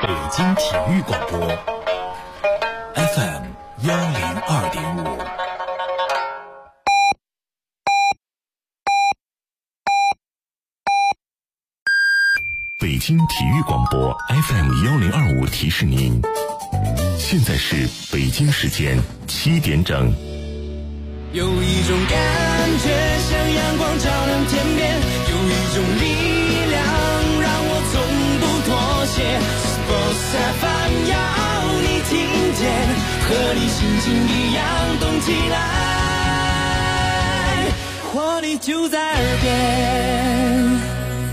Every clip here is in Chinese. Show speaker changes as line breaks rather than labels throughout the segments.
北京体育广播 FM 102.5。北京体育广播 FM 1025提示您，现在是北京时间7点整。
有一种感觉像阳光照亮天边，有一种力量让我从不妥协。Sports FM 要你听见，和你心情一样动起来，活力就在耳边。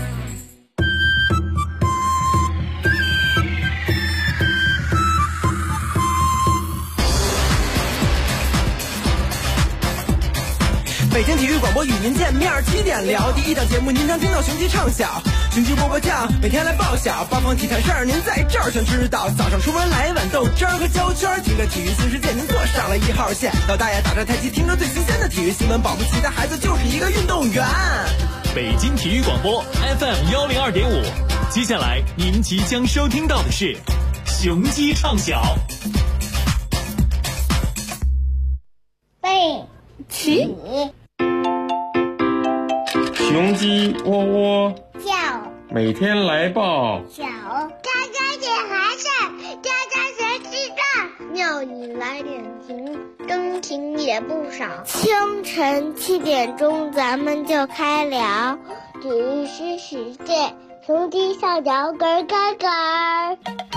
北京体育广播与您见面，7点聊第一档节目，您常听到雄鸡唱晓，雄鸡波波酱每天来报晓，八方体坛事儿您在这儿全知道。早上出门来碗豆汁儿和胶圈，听着体育新世界您坐上了1号线。老大爷打着太极，听着最新鲜的体育新闻，保不齐的孩子就是一个运动员。
北京体育广播 FM 102.5，接下来您即将收听到的是雄鸡唱晓。
背起
雄鸡窝窝
叫，
每天来报
小家家点孩子，家家学记账，庙里来点情，灯情也不少。清晨7点钟，咱们就开聊体育新世界，雄鸡上摇杆杆杆。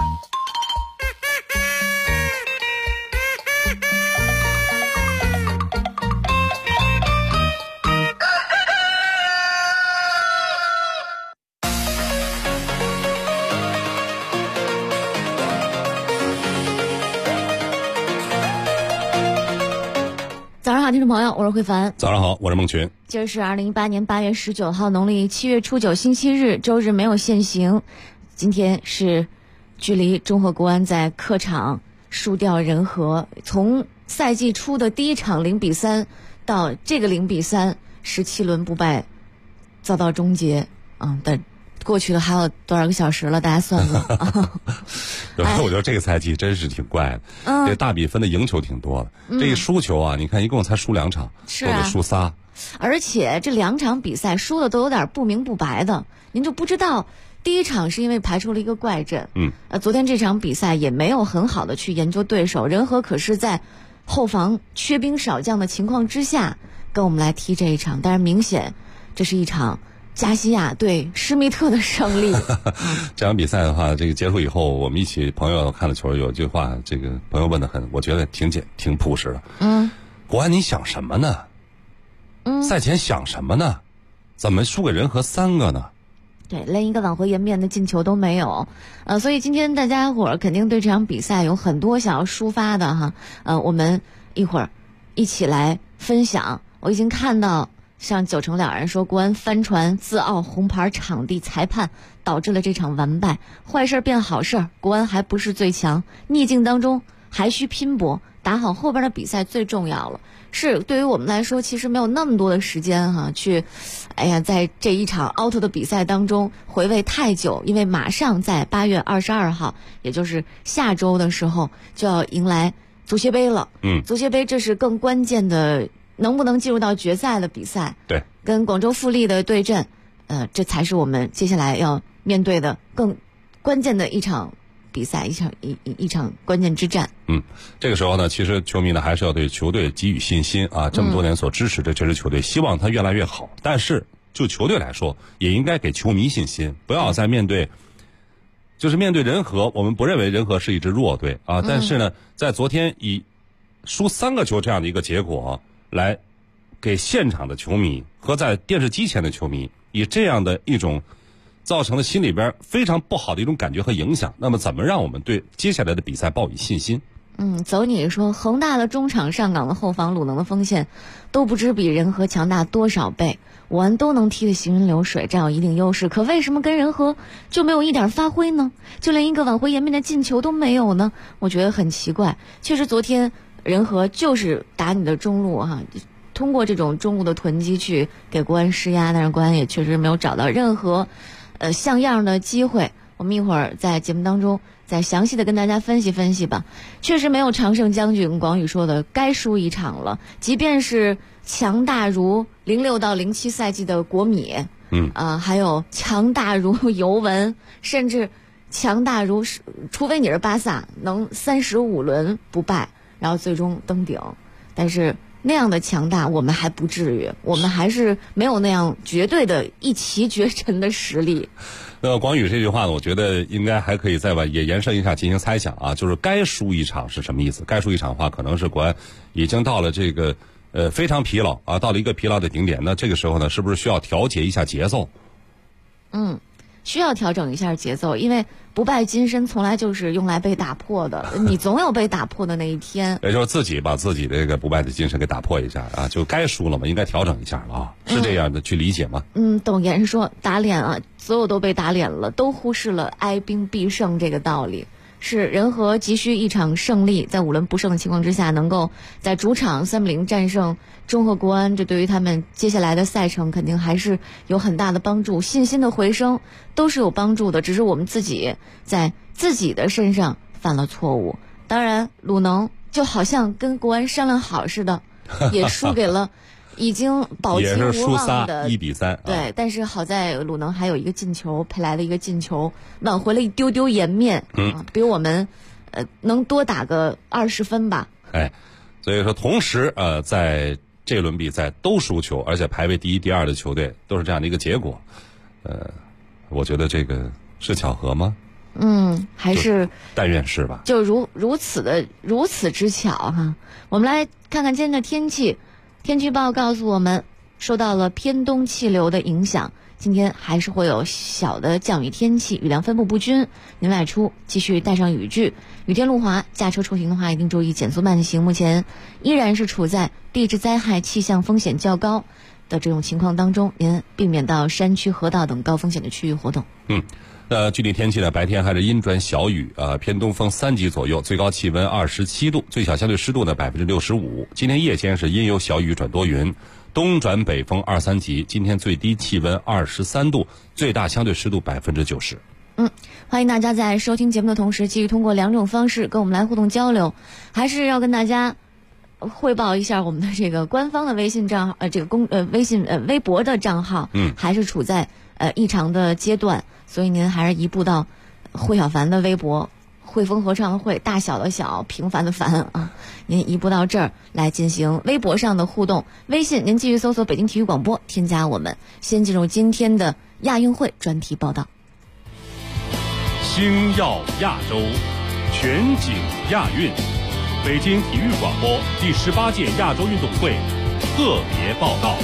早上好，听众朋友，我是慧凡。
早上好，我是孟群。
今儿是2018年8月19号，农历7月初9，星期日，周日没有限行。今天是距离中赫国安在客场输掉人和，从赛季初的第一场0-3到这个0-3 17轮不败遭到终结但过去了还有多少个小时了？大家算算。
有时候我觉得这个赛季真是挺怪的，这大比分的赢球挺多的，这一输球啊，你看一共才输2场，或者输仨，
而且这2场比赛输的都有点不明不白的，您就不知道。第一场是因为排出了一个怪阵，昨天这场比赛也没有很好的去研究对手，人和可是在后防缺兵少将的情况之下跟我们来踢这一场，但是明显这是一场加西亚对施密特的胜利。
这场比赛的话，这个结束以后，我们一起朋友看了球，有句话，这个朋友问得很，我觉得挺朴实的。国安你想什么呢？赛前想什么呢？怎么输给人和3个呢？
对，连一个挽回颜面的进球都没有，所以今天大家伙儿肯定对这场比赛有很多想要抒发的哈，我们一会儿一起来分享。我已经看到像9成2人说国安翻船自傲红牌场地裁判导致了这场完败，坏事变好事，国安还不是最强，逆境当中还需拼搏，打好后边的比赛最重要了。是对于我们来说其实没有那么多的时间去在这一场 out 的比赛当中回味太久，因为马上在8月22号也就是下周的时候就要迎来足协杯了。足协杯这是更关键的能不能进入到决赛的比赛，
对，跟
广州富力的对阵，这才是我们接下来要面对的更关键的一场比赛，一场关键之战。
这个时候呢，其实球迷呢还是要对球队给予信心啊，这么多年所支持的这支球队，希望它越来越好。但是就球队来说，也应该给球迷信心，不要再面对人和，我们不认为人和是一支弱队啊，但是呢，在昨天以输3个球这样的一个结果来给现场的球迷和在电视机前的球迷以这样的一种造成了心里边非常不好的一种感觉和影响，那么怎么让我们对接下来的比赛抱以信心？
走你说恒大的中场上港的后防鲁能的锋线都不知比人和强大多少倍，我安都能踢得行云流水，占有一定优势，可为什么跟人和就没有一点发挥呢？就连一个挽回颜面的进球都没有呢？我觉得很奇怪。确实昨天人和就是打你的中路通过这种中路的囤积去给国安施压，但是国安也确实没有找到任何像样的机会。 我们一会儿在节目当中再详细的跟大家分析分析吧。确实没有常胜将军广宇说的该输一场了，即便是强大如06到07赛季的国米，还有强大如尤文，甚至强大如，除非你是巴萨能35轮不败然后最终登顶，但是那样的强大我们还不至于，我们还是没有那样绝对的一骑绝尘的实力。
广宇这句话呢，我觉得应该还可以再也延伸一下进行猜想啊，就是该输一场是什么意思？该输一场的话，可能是国安已经到了这个非常疲劳啊，到了一个疲劳的顶点。那这个时候呢，是不是需要调节一下节奏？
需要调整一下节奏，因为不败金身从来就是用来被打破的，你总有被打破的那一天。
也就是自己把自己这个不败的精神给打破一下啊，就该输了嘛，应该调整一下了啊，是这样的去理解吗？
董岩说打脸啊，所有都被打脸了，都忽视了哀兵必胜这个道理。是人和急需一场胜利，在5轮不胜的情况之下，能够在主场3-0战胜中赫国安，这对于他们接下来的赛程肯定还是有很大的帮助，信心的回升都是有帮助的，只是我们自己在自己的身上犯了错误。当然鲁能就好像跟国安商量好似的，也输给了已经保级无望的
1-3，
对，但是好在鲁能还有一个进球，佩莱的一个进球挽回了一丢丢颜面，比我们能多打个20分吧。
所以说同时在这轮比赛都输球，而且排位第1、第2的球队都是这样的一个结果，我觉得这个是巧合吗？
还是
但愿是吧。
就如此之巧哈。我们来看看今天的天气。天气预报告诉我们，受到了偏东气流的影响，今天还是会有小的降雨天气，雨量分布不均。您外出继续带上雨具，雨天路滑，驾车出行的话一定注意减速慢行。目前依然是处在地质灾害气象风险较高的这种情况当中，您避免到山区、河道等高风险的区域活动。
具体天气呢，白天还是阴转小雨，偏东风3级左右，最高气温27度，最小相对湿度呢65%。今天夜间是阴有小雨转多云，东转北风2-3级，今天最低气温23度，最大相对湿度90%。
欢迎大家在收听节目的同时，继续通过2种方式跟我们来互动交流，还是要跟大家汇报一下我们的这个官方的微信账号，微博的账号，还是处在异常的阶段，所以您还是移步到惠小凡的微博，汇丰合唱的汇，大小的小，平凡的凡啊，您移步到这儿来进行微博上的互动。微信您继续搜索北京体育广播，添加我们。先进入今天的亚运会专题报道。
星耀亚洲，全景亚运，北京体育广播第18届亚洲运动会特别报道。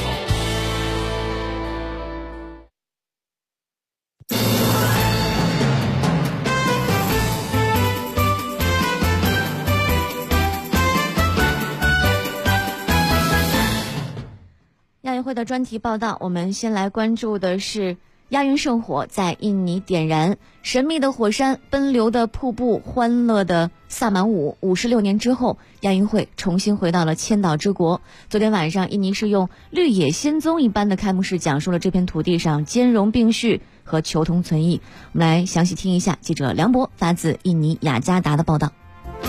亚运会的专题报道，我们先来关注的是亚运圣火在印尼点燃，神秘的火山，奔流的瀑布，欢乐的萨满舞。56年之后，亚运会重新回到了千岛之国。昨天晚上，印尼是用绿野仙踪一般的开幕式，讲述了这片土地上兼容并蓄和求同存异。我们来详细听一下记者梁博发自印尼雅加达的报道。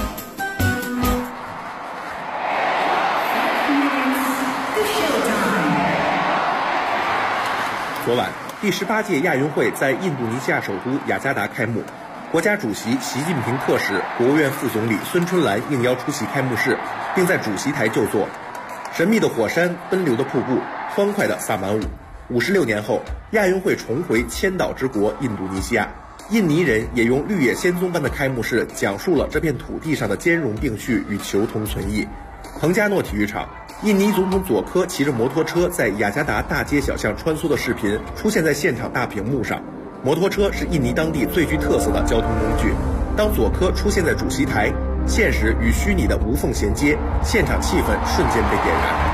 昨晚，第18届亚运会在印度尼西亚首都雅加达开幕，国家主席习近平特使、国务院副总理孙春兰应邀出席开幕式，并在主席台就座。神秘的火山，奔流的瀑布，欢快的萨满舞。56年后，亚运会重回千岛之国印度尼西亚，印尼人也用绿野仙踪般的开幕式，讲述了这片土地上的兼容并蓄与求同存异。彭加诺体育场，印尼总统佐科骑着摩托车在雅加达大街小巷穿梭的视频出现在现场大屏幕上。摩托车是印尼当地最具特色的交通工具。当佐科出现在主席台，现实与虚拟的无缝衔接，现场气氛瞬间被点燃。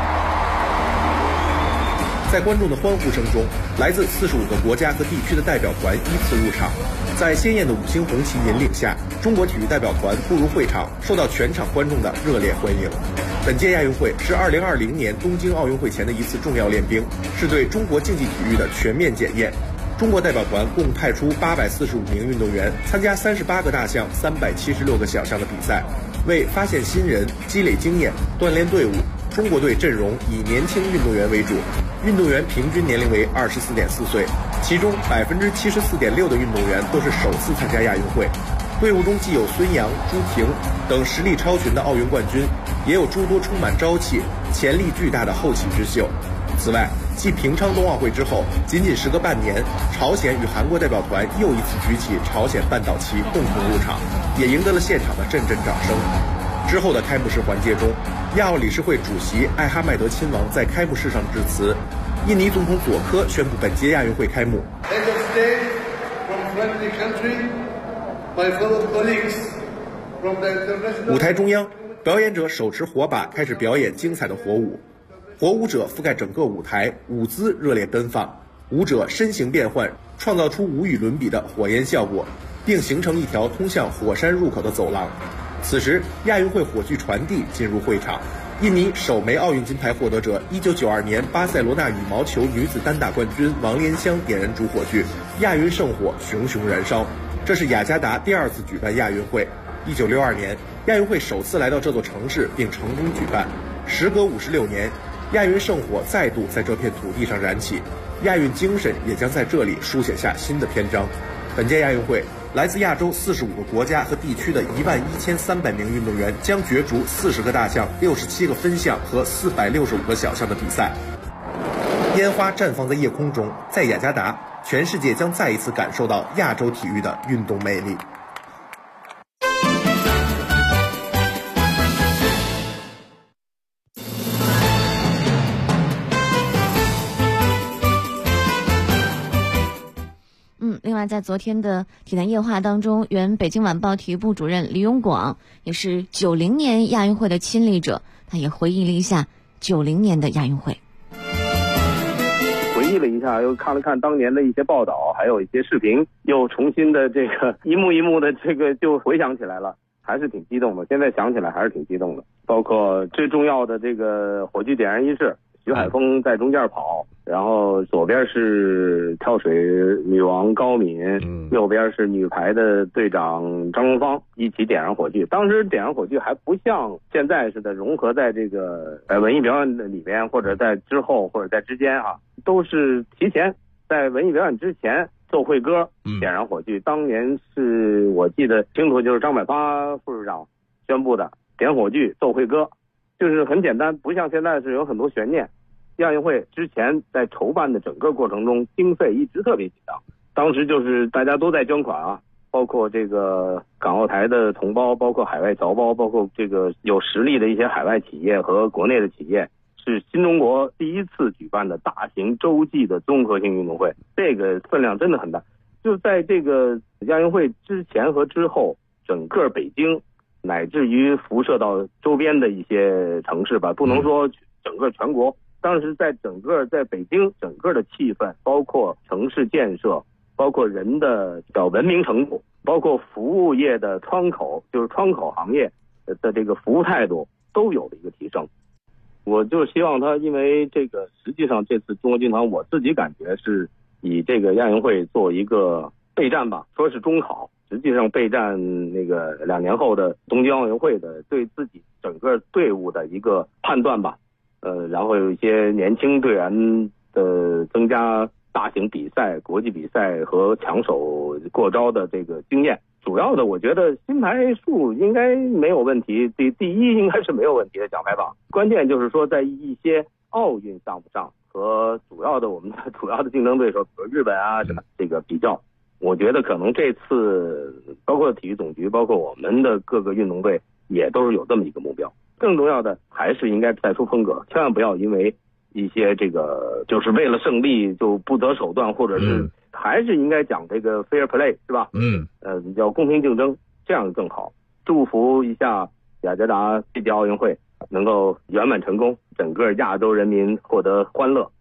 在观众的欢呼声中，来自45个国家和地区的代表团依次入场。在鲜艳的5星红旗引领下，中国体育代表团步入会场，受到全场观众的热烈欢迎。本届亚运会是2020年东京奥运会前的一次重要练兵，是对中国竞技体育的全面检验。 中国代表团共派出845名运动员参加38个大项、376个小项的比赛，为发现新人、积累经验、锻炼队伍。中国队阵容以年轻运动员为主，运动员平均年龄为24.4岁，其中74.6%的运动员都是首次参加亚运会。队伍中既有孙杨、朱婷等实力超群的奥运冠军，也有诸多充满朝气、潜力巨大的后起之秀。此外，继平昌冬奥会之后，仅仅时隔半年，朝鲜与韩国代表团又一次举起朝鲜半岛旗共同入场，也赢得了现场的阵阵掌声。之后的开幕式环节中，亚奥理事会主席艾哈迈德亲王在开幕式上致辞，印尼总统佐科宣布本届亚运会开幕。舞台中央，表演者手持火把开始表演精彩的火舞，火舞者覆盖整个舞台，舞姿热烈奔放，舞者身形变换，创造出无与伦比的火焰效果，并形成一条通向火山入口的走廊。此时，亚运会火炬传递进入会场，印尼首枚奥运金牌获得者1992年巴塞罗那羽毛球女子单打冠军王莲香点燃主火炬，亚运圣火熊熊燃烧。这是雅加达第2次举办亚运会。1962年，亚运会首次来到这座城市并成功举办。时隔56年，亚运圣火再度在这片土地上燃起，亚运精神也将在这里书写下新的篇章。本届亚运会，来自亚洲45个国家和地区的11300名运动员将角逐40个大项、67个分项和465个小项的比赛。烟花绽放在夜空中，在雅加达，全世界将再一次感受到亚洲体育的运动魅力。
另外，在昨天的体坛夜话当中，原北京晚报体育部主任李永广也是90年亚运会的亲历者，他也回忆了一下90年的亚运会。
回忆了一下，又看了看当年的一些报道，还有一些视频，又重新的这个一幕一幕的这个就回想起来了，还是挺激动的。现在想起来还是挺激动的，包括最重要的这个火炬点燃仪式，徐海峰在中间跑，然后左边是跳水女王高敏，右边是女排的队长张荣芳，一起点燃火炬。当时点燃火炬还不像现在似的融合在这个文艺表演的里边，或者在之后或者在之间都是提前在文艺表演之前奏会歌点燃火炬。当年是我记得清楚，就是张百发副市长宣布的点火炬奏会歌，就是很简单，不像现在是有很多悬念。亚运会之前在筹办的整个过程中，经费一直特别紧张，当时就是大家都在捐款包括这个港澳台的同胞，包括海外侨胞，包括这个有实力的一些海外企业和国内的企业，是新中国第一次举办的大型洲际的综合性运动会，这个分量真的很大。就在这个亚运会之前和之后，整个北京乃至于辐射到周边的一些城市吧，不能说整个全国，当时在北京整个的气氛，包括城市建设，包括人的文明程度，包括服务业的窗口，就是窗口行业的这个服务态度都有了一个提升。我就希望他，因为这个实际上这次中国军团，我自己感觉是以这个亚运会做一个备战吧，说是中考，实际上备战那个2年后的东京奥运会的对自己整个队伍的一个判断吧。然后有一些年轻队员的增加大型比赛、国际比赛和抢手过招的这个经验。主要的我觉得金牌数应该没有问题，第一应该是没有问题的奖牌榜。关键就是说在一些奥运项目上和我们的主要的竞争对手，比如日本什么这个比较，我觉得可能这次包括体育总局，包括我们的各个运动队也都是有这么一个目标。更重要的还是应该带出风格，千万不要因为一些这个就是为了胜利就不择手段，或者是还是应该讲这个 fair play 是吧？要公平竞争，这样更好。祝福一下雅加达这届奥运会能够圆满成功，整个亚洲人民获得欢乐。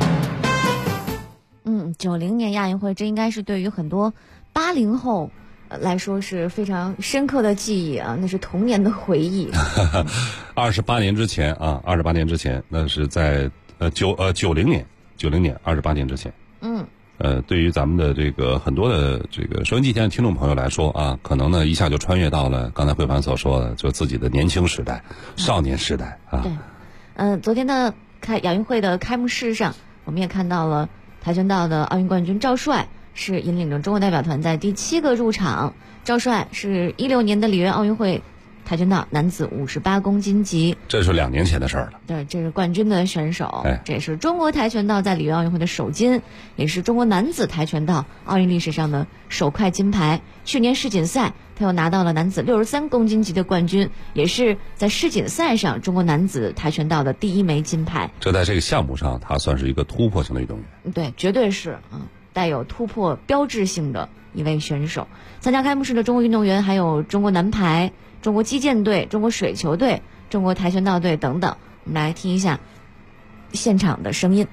90年亚运会，这应该是对于很多80后来说是非常深刻的记忆啊，那是童年的回忆。
28年之前啊，28年之前，那是在90年，28年之前。对于咱们的这个很多的这个收音机前的听众朋友来说啊，可能呢一下就穿越到了刚才慧凡所说的，就自己的年轻时代、少年时代啊。
对，昨天的亚运会的开幕式上，我们也看到了跆拳道的奥运冠军赵帅是引领着中国代表团在第7个入场。赵帅是16年的里约奥运会跆拳道男子58公斤级，
这是2年前的事儿了。
对，这是冠军的选手，这也是中国跆拳道在里约奥运会的首金，也是中国男子跆拳道奥运历史上的首块金牌。去年世锦赛他又拿到了男子63公斤级的冠军，也是在世锦赛上中国男子跆拳道的第1枚金牌。
这在这个项目上，他算是一个突破性的运动员。
对，绝对是带有突破标志性的一位选手。参加开幕式的中国运动员还有中国男排、中国击剑队、中国水球队、中国跆拳道队等等。我们来听一下现场的声音。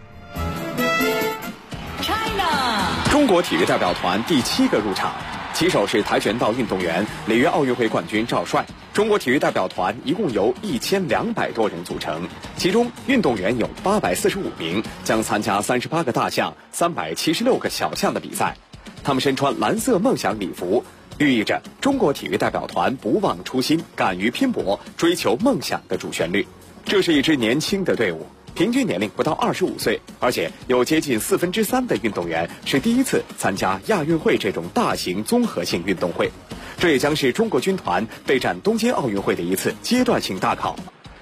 中国体育代表团第7个入场，旗手是跆拳道运动员、里约奥运会冠军赵帅。中国体育代表团一共由1200多人组成，其中运动员有845名，将参加38个大项、376个小项的比赛。他们身穿蓝色梦想礼服，寓意着中国体育代表团不忘初心、敢于拼搏、追求梦想的主旋律。这是一支年轻的队伍，平均年龄不到25岁，而且有接近3/4的运动员是第一次参加亚运会这种大型综合性运动会。这也将是中国军团备战东京奥运会的一次阶段性大考。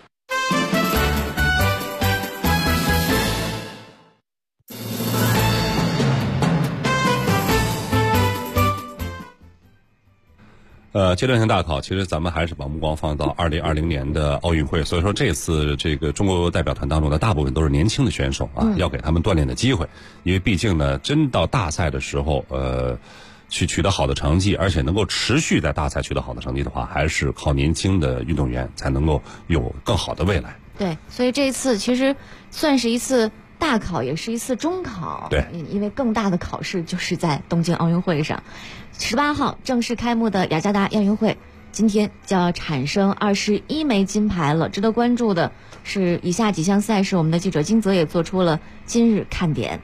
阶段性大考，其实咱们还是把目光放到2020年的奥运会。所以说这次这个中国代表团当中的大部分都是年轻的选手啊，要给他们锻炼的机会。因为毕竟呢，真到大赛的时候，去取得好的成绩，而且能够持续在大赛取得好的成绩的话，还是靠年轻的运动员才能够有更好的未来。
对，所以这一次其实算是一次大考，也是一次中考。
对，
因为更大的考试就是在东京奥运会上。18号正式开幕的雅加达亚运会，今天就要产生21枚金牌了。值得关注的是以下几项赛事，我们的记者金泽也做出了今日看点。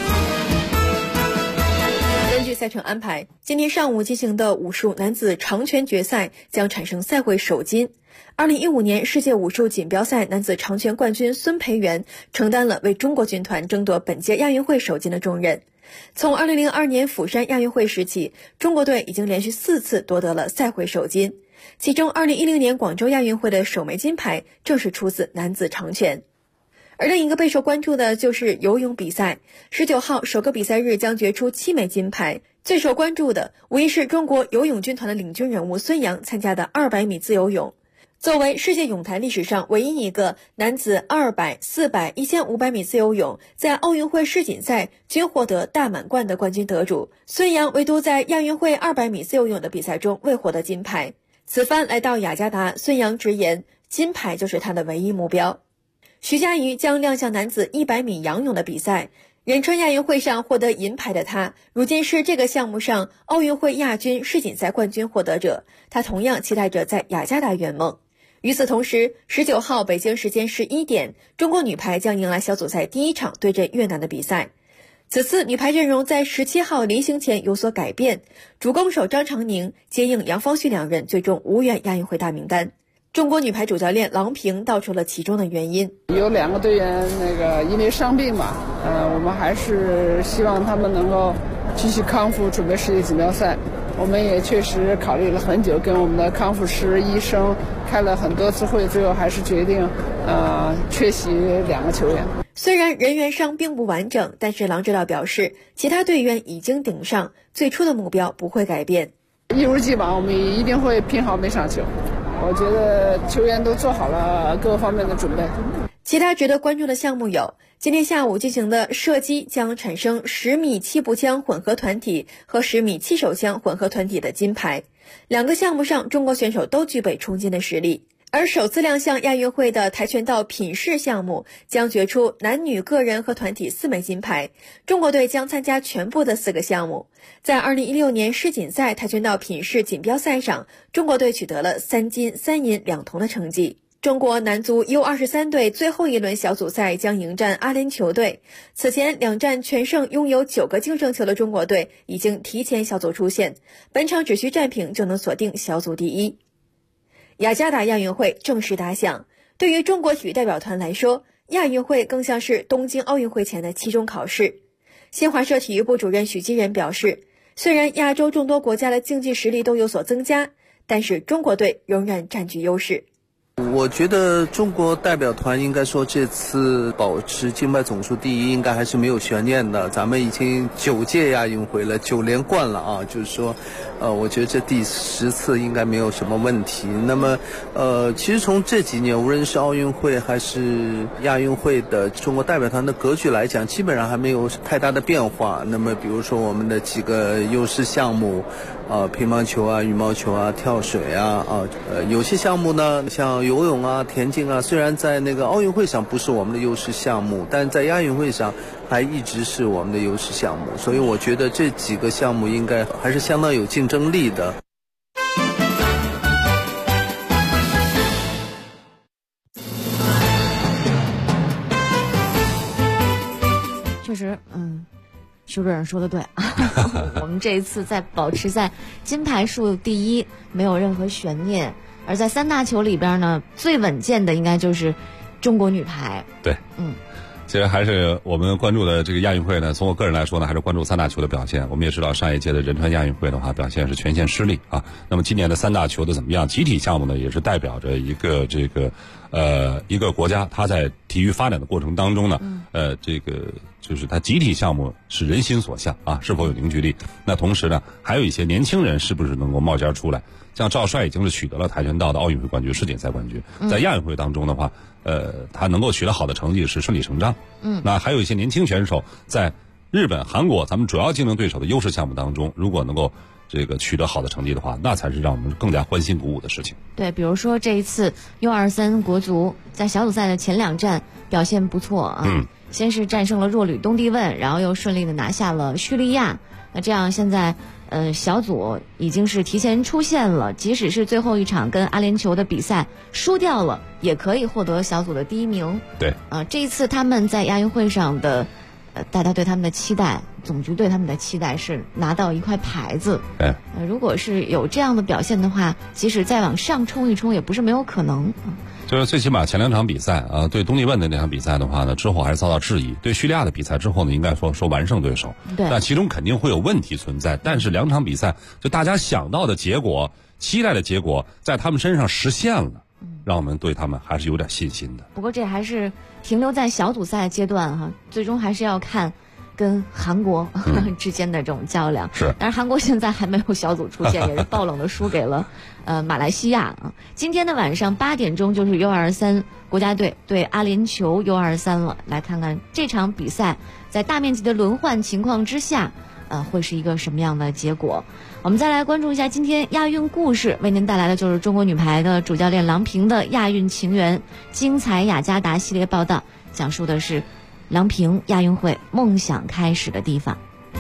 根据赛程安排，今天上午进行的武术男子长拳决赛将产生赛会首金。2015年世界武术锦标赛男子长拳冠军孙培元承担了为中国军团争夺本届亚运会首金的重任。从2002年釜山亚运会时起，中国队已经连续4次夺得了赛会首金，其中2010年广州亚运会的首枚金牌正是出自男子长拳。而另一个备受关注的就是游泳比赛，19号首个比赛日将决出7枚金牌，最受关注的无疑是中国游泳军团的领军人物孙杨参加的200米自由泳。作为世界泳坛历史上唯一一个男子200、400、1500米自由泳在奥运会世锦赛均获得大满贯的冠军得主，孙杨唯独在亚运会200米自由泳的比赛中未获得金牌。此番来到雅加达，孙杨直言金牌就是他的唯一目标。徐嘉余将亮相男子100米仰泳的比赛，仁川亚运会上获得银牌的他，如今是这个项目上奥运会亚军、世锦赛冠军获得者，他同样期待着在雅加达圆梦。与此同时，19号北京时间11点，中国女排将迎来小组赛第1场对阵越南的比赛。此次女排阵容在17号临行前有所改变，主攻手张常宁接应杨方旭2人最终无缘亚运会大名单。中国女排主教练郎平道出了其中的原因。
有2个队员因为伤病嘛，我们还是希望他们能够继续康复，准备世界锦标赛。我们也确实考虑了很久，跟我们的康复师、医生开了很多次会，最后还是决定缺席2个球员。
虽然人员上并不完整，但是郎指导表示，其他队员已经顶上，最初的目标不会改变。
一如既往，我们一定会拼好每场球。我觉得球员都做好了各方面的准备。
其他值得关注的项目有，今天下午进行的射击将产生10米气步枪混合团体和10米气手枪混合团体的金牌。2个项目上，中国选手都具备冲金的实力。 而首次亮相亚运会的跆拳道品试项目将决出男女个人和团体4枚金牌，中国队将参加全部的4个项目。在2016年世锦赛跆拳道品试锦标赛上，中国队取得了3金3银2铜的成绩。中国男足 U23 队最后一轮小组赛将迎战阿联酋队。此前2战全胜，拥有9个净胜球的中国队已经提前小组出线，本场只需战平就能锁定小组第一。雅加达亚运会正式打响，对于中国体育代表团来说，亚运会更像是东京奥运会前的期中考试。新华社体育部主任许基仁表示，虽然亚洲众多国家的竞技实力都有所增加，但是中国队仍然占据优势。
我觉得中国代表团应该说这次保持金牌总数第一应该还是没有悬念的，咱们已经9届亚运会了，9连冠了啊，就是说我觉得这第10次应该没有什么问题。那么其实从这几年无论是奥运会还是亚运会的中国代表团的格局来讲，基本上还没有太大的变化。那么比如说我们的几个优势项目乒乓球啊、羽毛球啊、跳水啊有些项目呢像游泳啊、田径啊，虽然在那个奥运会上不是我们的优势项目，但在亚运会上还一直是我们的优势项目，所以我觉得这几个项目应该还是相当有竞争力的。
确实，徐主任说的对我们这一次在保持在金牌数第一，没有任何悬念。而在3大球里边呢，最稳健的应该就是中国女排。
对，其实还是我们关注的这个亚运会呢，从我个人来说呢，还是关注3大球的表现。我们也知道上一届的仁川亚运会的话，表现是全线失利啊。那么今年的3大球的怎么样？集体项目呢，也是代表着一个一个国家，它在体育发展的过程当中呢，就是它集体项目是人心所向啊，是否有凝聚力？那同时呢，还有一些年轻人是不是能够冒尖出来？像赵帅已经是取得了跆拳道的奥运会冠军、世锦赛冠军，在亚运会当中的话，他能够取得好的成绩是顺理成章。那还有一些年轻选手在日本、韩国咱们主要竞争对手的优势项目当中，如果能够取得好的成绩的话，那才是让我们更加欢欣鼓舞的事情。
对，比如说这一次 U23 国足在小组赛的前2战表现不错啊，先是战胜了弱旅东帝汶，然后又顺利的拿下了叙利亚。那这样现在小组已经是提前出线了，即使是最后一场跟阿联酋的比赛输掉了，也可以获得小组的第1名。
对，
这一次他们在亚运会上的大家对他们的期待，总局对他们的期待是拿到一块牌子。如果是有这样的表现的话，即使再往上冲一冲也不是没有可能。
就是最起码前2场比赛对东帝汶的那场比赛的话呢，之后还是遭到质疑。对叙利亚的比赛之后呢，应该说完胜对手。
对，
但其中肯定会有问题存在。但是2场比赛，就大家想到的结果、期待的结果，在他们身上实现了，让我们对他们还是有点信心的。
不过这还是停留在小组赛阶段哈，最终还是要看跟韩国之间的这种较量。
是，
但是韩国现在还没有小组出线，也是爆冷的输给了马来西亚啊。今天的晚上8点钟就是 U23 国家队对阿联酋 U23 了，来看看这场比赛在大面积的轮换情况之下会是一个什么样的结果。我们再来关注一下今天亚运故事，为您带来的就是中国女排的主教练郎平的亚运情缘精彩雅加达系列报道，讲述的是郎平亚运会梦想开始的地方。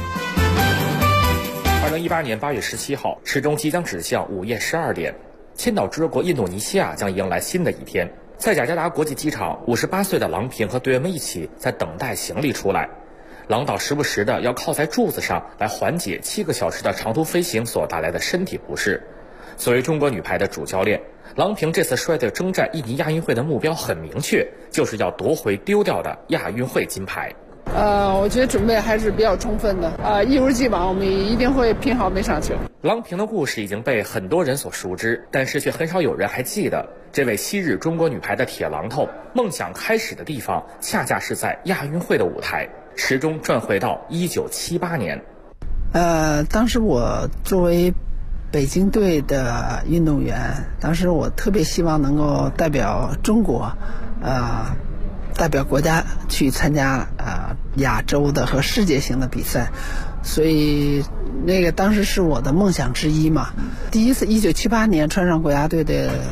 2018年8月17号，时钟即将指向午夜12点，千岛之国印度尼西亚将迎来新的一天。在雅加达国际机场，58岁的郎平和队员们一起在等待行李出来。郎导时不时的要靠在柱子上来缓解7个小时的长途飞行所带来的身体不适。作为中国女排的主教练，郎平这次率队征战印尼亚运会的目标很明确，就是要夺回丢掉的亚运会金牌。
我觉得准备还是比较充分的，一如既往，我们一定会拼好每场球。
郎平的故事已经被很多人所熟知，但是却很少有人还记得，这位昔日中国女排的铁榔头，梦想开始的地方，恰恰是在亚运会的舞台。时钟转回到1978年。
当时我作为北京队的运动员，当时我特别希望能够代表中国，代表国家去参加亚洲的和世界性的比赛，所以那个当时是我的梦想之一嘛。第一次1978年穿上国家队的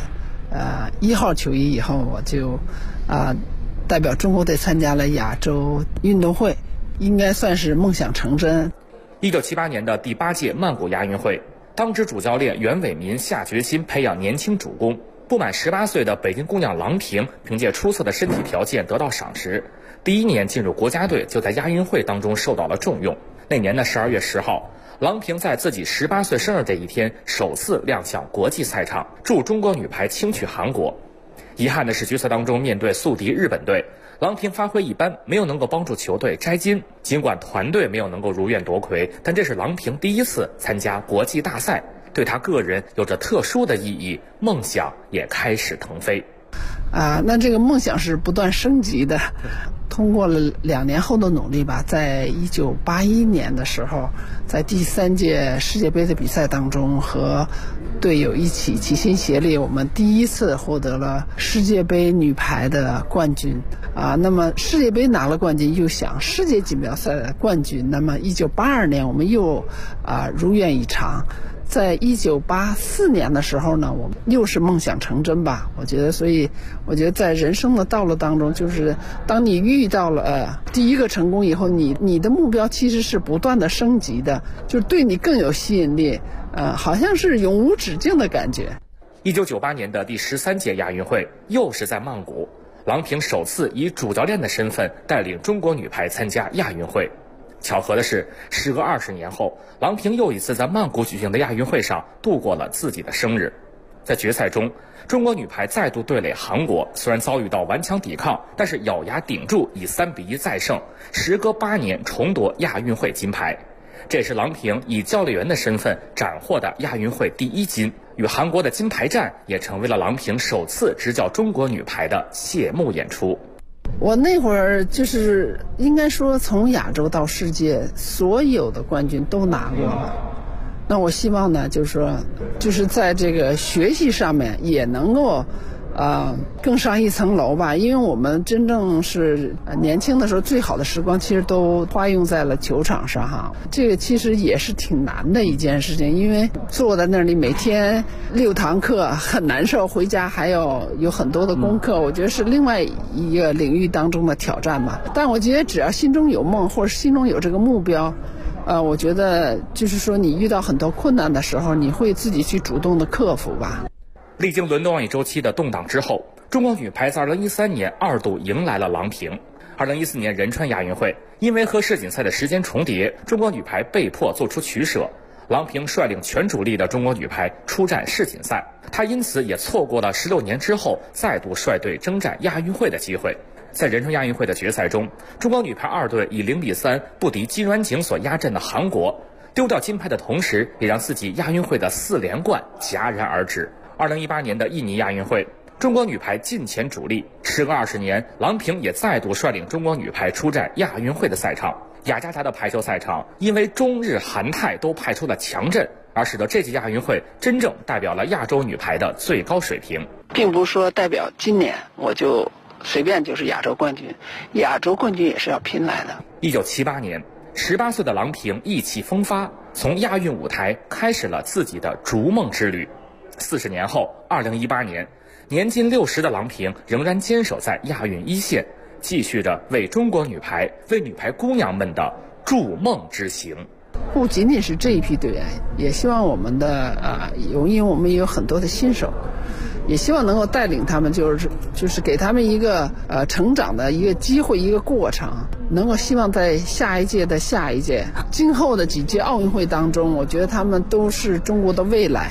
1号球衣以后，我就代表中国队参加了亚洲运动会，应该算是梦想成真。
1978年的第8届曼谷亚运会，当值主教练袁伟民下决心培养年轻主攻。不满18岁的北京姑娘郎平凭借出色的身体条件得到赏识，第1年进入国家队就在亚运会当中受到了重用。那年的12月10号，郎平在自己18岁生日这一天首次亮相国际赛场，助中国女排轻取韩国。遗憾的是，决赛当中面对宿敌日本队，郎平发挥一般，没有能够帮助球队摘金。尽管团队没有能够如愿夺魁，但这是郎平第1次参加国际大赛，对他个人有着特殊的意义，梦想也开始腾飞。
那这个梦想是不断升级的。通过了2年后的努力吧，在1981年的时候，在第3届世界杯的比赛当中，和队友一起齐心协力，我们第1次获得了世界杯女排的冠军。那么世界杯拿了冠军，又想世界锦标赛的冠军，那么1982年我们又如愿以偿。在1984年的时候呢，我们又是梦想成真吧。我觉得在人生的道路当中，就是当你遇到了第1个成功以后，你的目标其实是不断的升级的，就是对你更有吸引力，好像是永无止境的感觉。
1998年的第13届亚运会又是在曼谷，郎平首次以主教练的身份带领中国女排参加亚运会。巧合的是，时隔20年后，郎平又一次在曼谷举行的亚运会上度过了自己的生日。在决赛中，中国女排再度对垒韩国，虽然遭遇到顽强抵抗，但是咬牙顶住，以3-1再胜，时隔8年重夺亚运会金牌。这也是郎平以教练员的身份斩获的亚运会第1金，与韩国的金牌战也成为了郎平首次执教中国女排的谢幕演出。
我那会儿就是应该说从亚洲到世界所有的冠军都拿过了，那我希望呢就是在这个学习上面也能够更上一层楼吧。因为我们真正是年轻的时候最好的时光其实都花用在了球场上哈，这个其实也是挺难的一件事情，因为坐在那里每天6堂课很难受，回家还有很多的功课，我觉得是另外一个领域当中的挑战吧。但我觉得只要心中有梦，或者心中有这个目标，我觉得就是说你遇到很多困难的时候，你会自己去主动的克服吧。
历经伦敦奥运周期的动荡之后，中国女排在2013年2度迎来了郎平。2014年仁川亚运会，因为和世锦赛的时间重叠，中国女排被迫做出取舍，郎平率领全主力的中国女排出战世锦赛，她因此也错过了16年之后再度率队征战亚运会的机会。在仁川亚运会的决赛中，中国女排2队以0-3不敌金软景所压阵的韩国，丢掉金牌的同时，也让自己亚运会的4连冠戛然而止。2018年的印尼亚运会，中国女排近前主力，时隔20年，郎平也再度率领中国女排出战亚运会的赛场。雅加达的排球赛场因为中日韩泰都派出了强阵，而使得这届亚运会真正代表了亚洲女排的最高水平。
并不是说代表今年我就随便就是亚洲冠军，亚洲冠军也是要拼来的。
1978年，18岁的郎平意气风发，从亚运舞台开始了自己的逐梦之旅。40年后，2018年，年近60的郎平仍然坚守在亚运1线，继续着为中国女排、为女排姑娘们的筑梦之行。
不仅仅是这一批队员，也希望我们的因为我们也有很多的新手，也希望能够带领他们，就是给他们一个成长的一个机会，一个过程，能够希望在下一届的下一届、今后的几届奥运会当中，我觉得他们都是中国的未来。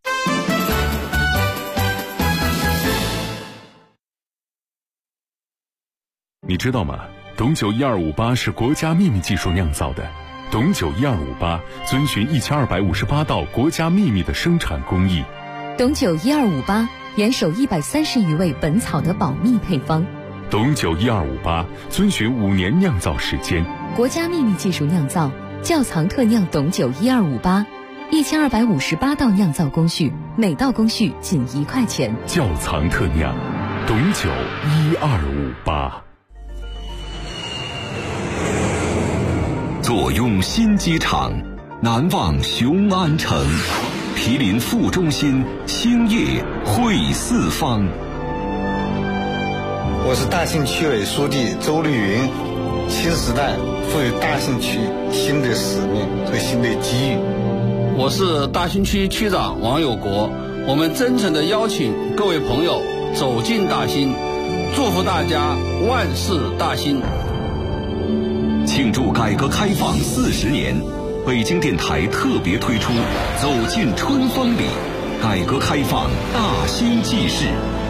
你知道吗？董酒1258是国家秘密技术酿造的。董酒1258遵循1258道国家秘密的生产工艺。
董酒1258严守130余味本草的保密配方。
董酒1258遵循5年酿造时间。
国家秘密技术酿造，窖藏特酿董酒1258，1258道酿造工序，每道工序仅1块钱。
窖藏特酿，董酒1258。
坐拥新机场，难忘雄安城。
毗邻副中心，兴业汇四方。
我是大兴区委书记周绿云。新时代赋予大兴区新的使命和新的机遇。
我是大兴区区长王有国。我们真诚地邀请各位朋友走进大兴，祝福大家万事大兴。
庆祝改革开放40年，北京电台特别推出《走进春风里》，改革开放大兴纪事。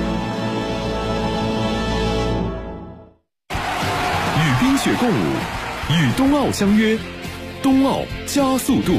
与冰雪共舞，与冬奥相约，冬奥加速度。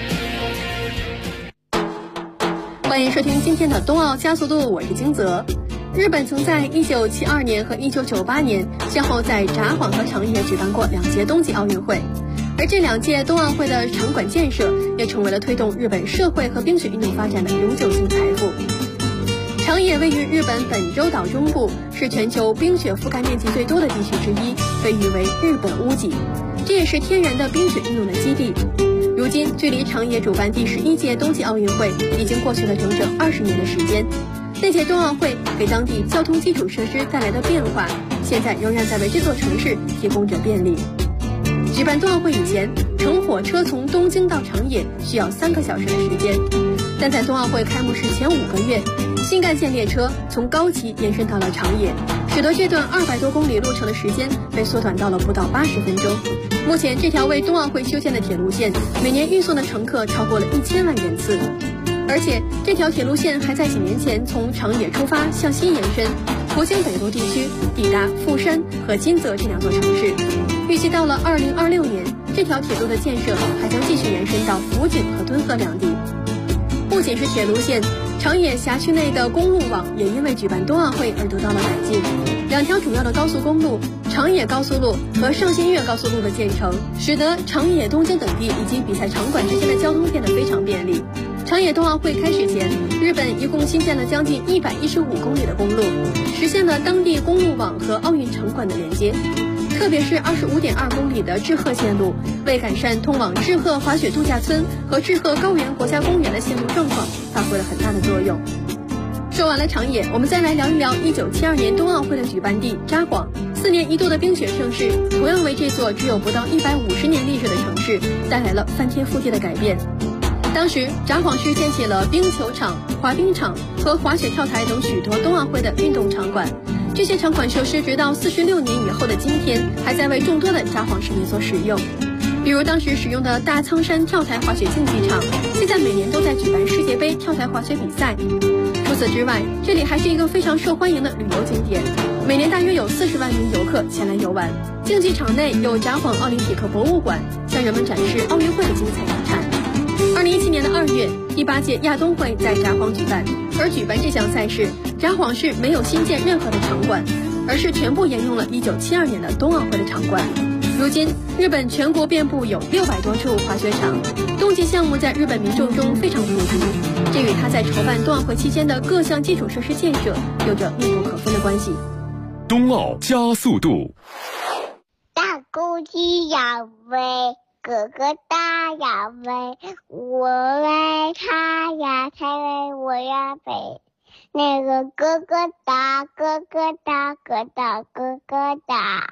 欢迎收听今天的冬奥加速度，我是金泽。日本曾在1972年和1998年先后在札幌和长野举办过2届冬季奥运会，而这2届冬奥会的场馆建设也成为了推动日本社会和冰雪运动发展的永久性财富。长野位于日本本州岛中部，是全球冰雪覆盖面积最多的地区之一，被誉为日本屋脊，这也是天然的冰雪运动的基地。如今距离长野主办第11届冬季奥运会已经过去了整整20年的时间，那届冬奥会给当地交通基础设施带来的变化，现在仍然在为这座城市提供着便利。举办冬奥会以前，乘火车从东京到长野需要3个小时的时间，但在冬奥会开幕式前5个月，新干线列车从高崎延伸到了长野，使得这段200多公里路程的时间被缩短到了不到80分钟。目前这条为冬奥会修建的铁路线，每年运送的乘客超过了1000万人次。而且这条铁路线还在几年前从长野出发向西延伸，途经北陆地区，抵达富山和金泽这2座城市。预计到了2026年，这条铁路的建设还将继续延伸到福井和敦贺两地。不仅是铁路线，长野辖区内的公路网也因为举办冬奥会而得到了改进。2条主要的高速公路长野高速路和上信越高速路的建成，使得长野、东京等地以及比赛场馆之间的交通变得非常便利。长野冬奥会开始前，日本一共新建了将近115公里的公路，实现了当地公路网和奥运场馆的连接。特别是25.2公里的志贺线路，为改善通往志贺滑雪度假村和志贺高原国家公园的线路状况发挥了很大的作用。说完了长野，我们再来聊一聊1972年冬奥会的举办地札幌。4年一度的冰雪盛世，同样为这座只有不到150年历史的城市带来了翻天覆地的改变。当时札幌市建起了冰球场、滑冰场和滑雪跳台等许多冬奥会的运动场馆，这些场馆设施直到46年以后的今天，还在为众多的札幌市民所使用。比如当时使用的大苍山跳台滑雪竞技场，现在每年都在举办世界杯跳台滑雪比赛。除此之外，这里还是一个非常受欢迎的旅游景点，每年大约有40万名游客前来游玩。竞技场内有札幌奥林匹克博物馆，向人们展示奥运会的精彩遗产。2017年的2月，第8届亚冬会在札幌举办，而举办这项赛事，札幌市没有新建任何的场馆，而是全部沿用了1972年的冬奥会的场馆。如今，日本全国遍布有600多处滑雪场，冬季项目在日本民众中非常普及，这与它在筹办冬奥会期间的各项基础设施建设有着密不可分的关系。
冬奥加速度。
大公鸡要飞，哥哥大要飞，我为他呀才为我呀飞。那个哥哥大，哥哥大，哥大，哥哥大。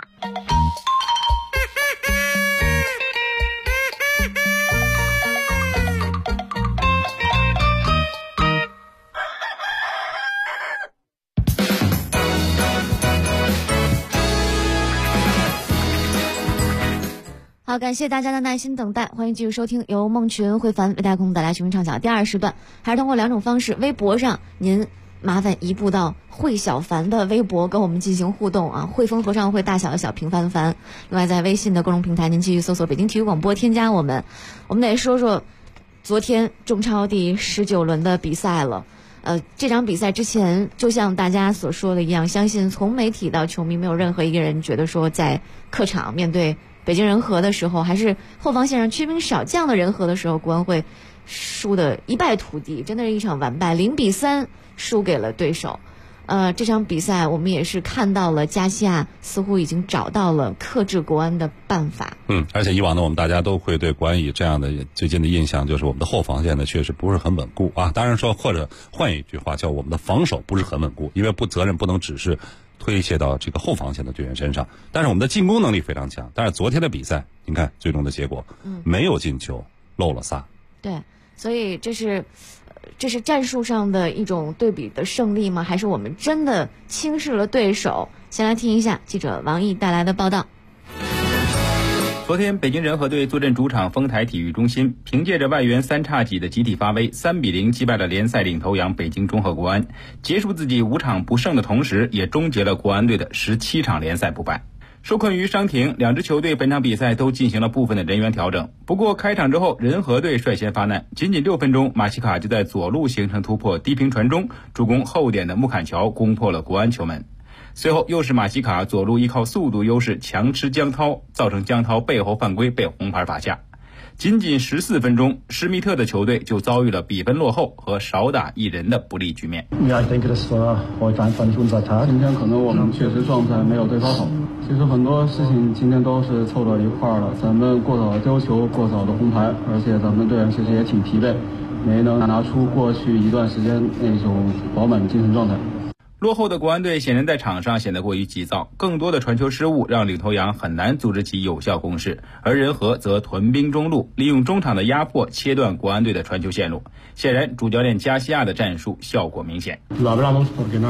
好，感谢大家的耐心等待，欢迎继续收听由梦群慧凡为大家共同带来全民畅想第2时段，还是通过2种方式，微博上您麻烦移步到慧小凡的微博跟我们进行互动啊，汇丰合唱会大小的小平凡的凡。另外在微信的公众平台您继续搜索北京体育广播添加我们。我们得说说昨天中超第19轮的比赛了。这场比赛之前就像大家所说的一样，相信从媒体到球迷没有任何一个人觉得说在客场面对北京人和的时候，还是后防线上缺兵少将的人和的时候，国安会输得一败涂地，真的是一场完败，0-3输给了对手。 这场比赛我们也是看到了加西亚似乎已经找到了克制国安的办法。
而且以往呢，我们大家都会对国安以这样的最近的印象，就是我们的后防线呢确实不是很稳固啊。当然说，或者换一句话叫我们的防守不是很稳固，因为责任不能只是推卸到这个后防线的队员身上。但是我们的进攻能力非常强。但是昨天的比赛，您看最终的结果，没有进球，漏了仨。
对，所以这是战术上的一种对比的胜利吗？还是我们真的轻视了对手？先来听一下记者王毅带来的报道。
昨天，北京人和队坐镇主场丰台体育中心，凭借着外援三叉戟的集体发威，3-0击败了联赛领头羊北京中赫国安，结束自己5场不胜的同时，也终结了国安队的17场联赛不败。受困于伤停，两支球队本场比赛都进行了部分的人员调整。不过开场之后，人和队率先发难，仅6分钟，马西卡就在左路形成突破，低平传中，助攻后点的穆坎乔攻破了国安球门。随后又是马西卡左路依靠速度优势强吃江涛，造成江涛背后犯规被红牌罚下。仅14分钟，施密特的球队就遭遇了比分落后和少打一人的不利局面。
今天可能我们确实状态没有对方好，其实很多事情今天都是凑到一块儿了。咱们过早的丢球，过早的红牌，而且咱们队员其实也挺疲惫，没能拿出过去一段时间那种饱满的精神状态。
落后的国安队显然在场上显得过于急躁，更多的传球失误让领头羊很难组织起有效攻势，而人和则屯兵中路，利用中场的压迫切断国安队的传球线路。显然主教练加西亚的战术效果明显。
今天我们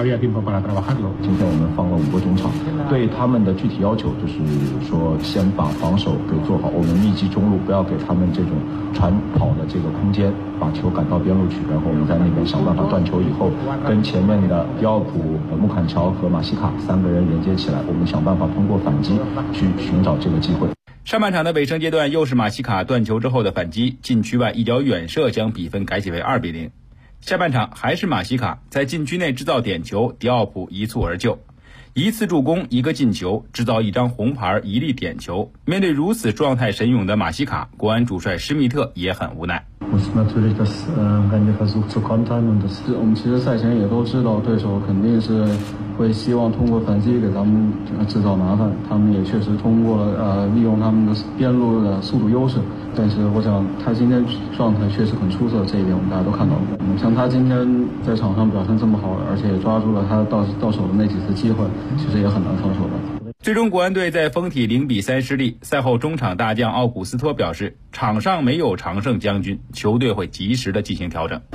放了5个中场，对他们的具体要求就是说先把防守给做好，我们密集中路，不要给他们这种传跑的这个空间，把球赶到边路去，然后我们在那边想办法断球以后，跟前面的迪奥普、穆坎乔和马西卡3个人连接起来，我们想办法通过反击去寻找这个机会。
上半场的尾声阶段，又是马西卡断球之后的反击，禁区外一脚远射将比分改写为2-0。下半场还是马西卡在禁区内制造点球，迪奥普一蹴而就，1次助攻1个进球，制造1张红牌1粒点球。面对如此状态神勇的马西卡，国安主帅施密特也很无奈。
我们其实赛前也都知道，对手肯定是会希望通过反击给咱们制造麻烦，他们也确实通过利用他们的边路的速度优势，但是我想他今天状态确实很出色，这一点我们大家都看到了。像他今天在场上表现这么好，而且也抓住了他到手的那几次机会，其实也很难放手的。
最终国安队在丰体0-3失利。赛后中场大将奥古斯托表示，场上没有常胜将军，球队会及时的进行调整。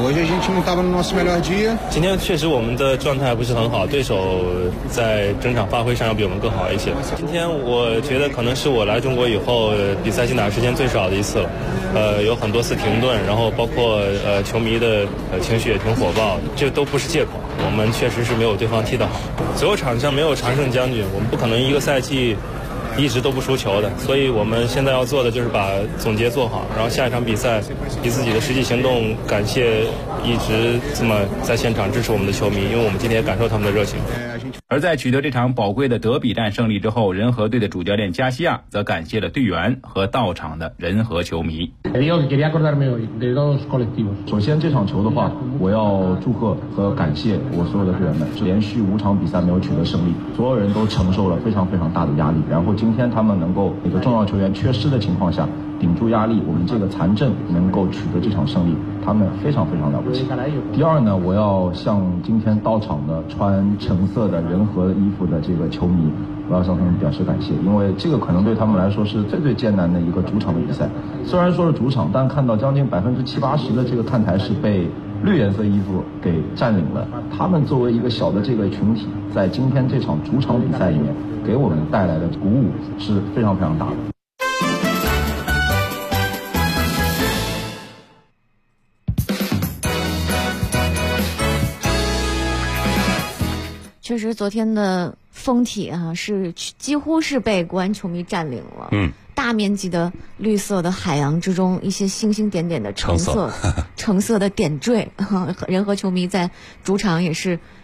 今天确实我们的状态不是很好，对手在整场发挥上要比我们更好一些。今天我觉得可能是我来中国以后比赛进打时间最少的一次了，有很多次停顿，然后包括球迷的情绪也挺火爆，这都不是借口，我们确实是没有对方踢得好。所有场上没有常胜将军，我们不可能一个赛季一直都不输球的，所以我们现在要做的就是把总结做好，然后下一场比赛以自己的实际行动感谢一直这么在现场支持我们的球迷，因为我们今天也感受他们的热情。
而在取得这场宝贵的德比战胜利之后，人和队的主教练加西亚则感谢了队员和到场的人和球迷。
首先这场球的话，我要祝贺和感谢我所有的队员们，连续5场比赛没有取得胜利，所有人都承受了非常非常大的压力，然后今天他们能够一个重要球员缺失的情况下顶住压力，我们这个残阵能够取得这场胜利，他们非常非常了不起。第二呢，我要向今天到场的穿橙色的人和衣服的这个球迷，我要向他们表示感谢，因为这个可能对他们来说是最最艰难的一个主场的比赛。虽然说是主场，但看到将近70%-80%的这个看台是被绿颜色衣服给占领了，他们作为一个小的这个群体，在今天这场主场比赛里面给我们带来的鼓舞是非常非常大的。
确实，昨天的丰体是几乎是被国安球迷占领了。大面积的绿色的海洋之中，一些星星点点的橙色的点缀。人和球迷在主场也是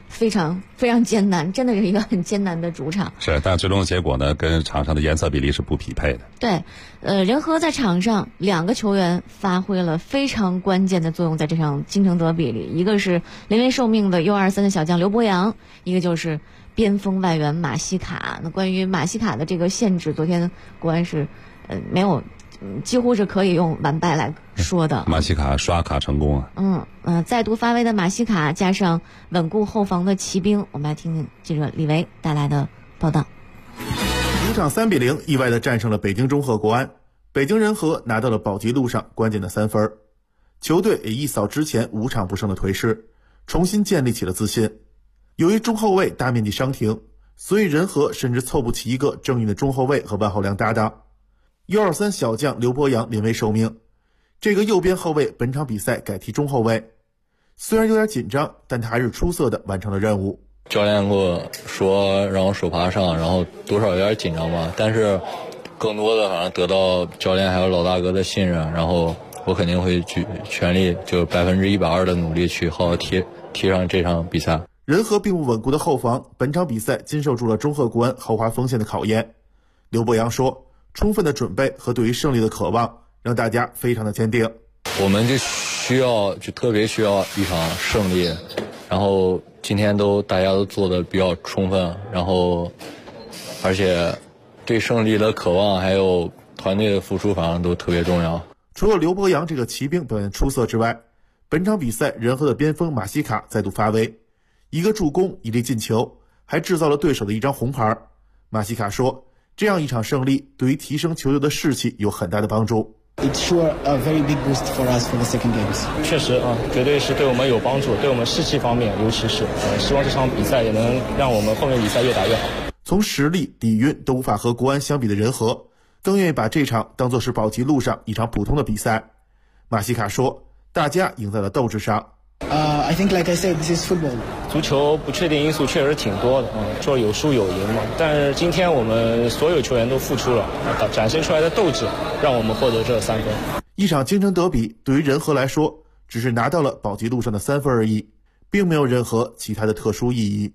非常非常艰难，真的是一个很艰难的主场。
是，但最终的结果呢，跟场上的颜色比例是不匹配的。
对，人和在场上2个球员发挥了非常关键的作用，在这场京城德比里，一个是临危受命的 U23 的小将刘博洋，一个就是边锋外援马西卡。那关于马西卡的这个限制，昨天国安是没有。几乎是可以用完败来说的。
马西卡刷卡成功啊！
再度发威的马西卡加上稳固后防的骑兵，我们来听听记者李维带来的报道。
主场3-0意外地战胜了北京中赫国安，北京人和拿到了保级路上关键的3分，球队也一扫之前5场不胜的颓势，重新建立起了自信。由于中后卫大面积伤停，所以人和甚至凑不齐一个正印的中后卫和万浩良搭档。U23 小将刘博洋临危受命，这个右边后卫本场比赛改踢中后卫，虽然有点紧张，但他还是出色地完成了任务。
教练跟我说让我手爬上，然后多少有点紧张吧，但是更多的反正得到教练还有老大哥的信任，然后我肯定会去全力，就120%的努力去好好踢上这场比赛。
人和并不稳固的后防，本场比赛经受住了中赫国安豪华锋线的考验。刘博洋说，充分的准备和对于胜利的渴望让大家非常的坚定。
我们就特别需要一场胜利，然后今天大家都做的比较充分，然后而且对胜利的渴望还有团队的付出反正都特别重要。
除了刘博洋这个骑兵表现出色之外，本场比赛人和的边锋马西卡再度发威，一个助攻一粒进球，还制造了对手的一张红牌。马西卡说，这样一场胜利对于提升球队的士气有很大的帮助。
It's sure a very big boost for us for the second games.
确实绝对是对我们有帮助，对我们士气方面，尤其是希望这场比赛也能让我们后面比赛越打越好。
从实力、底蕴都无法和国安相比的人和，更愿意把这场当作是保级路上一场普通的比赛。马西卡说，大家赢在了斗志上。
I think, like I said, this is football.
足球不确定因素确实挺多的说有输有赢嘛。但是今天我们所有球员都付出了，展现出来的斗志，让我们获得这3分。
一场京城德比对于人和来说，只是拿到了保级路上的3分而已，并没有任何其他的特殊意义。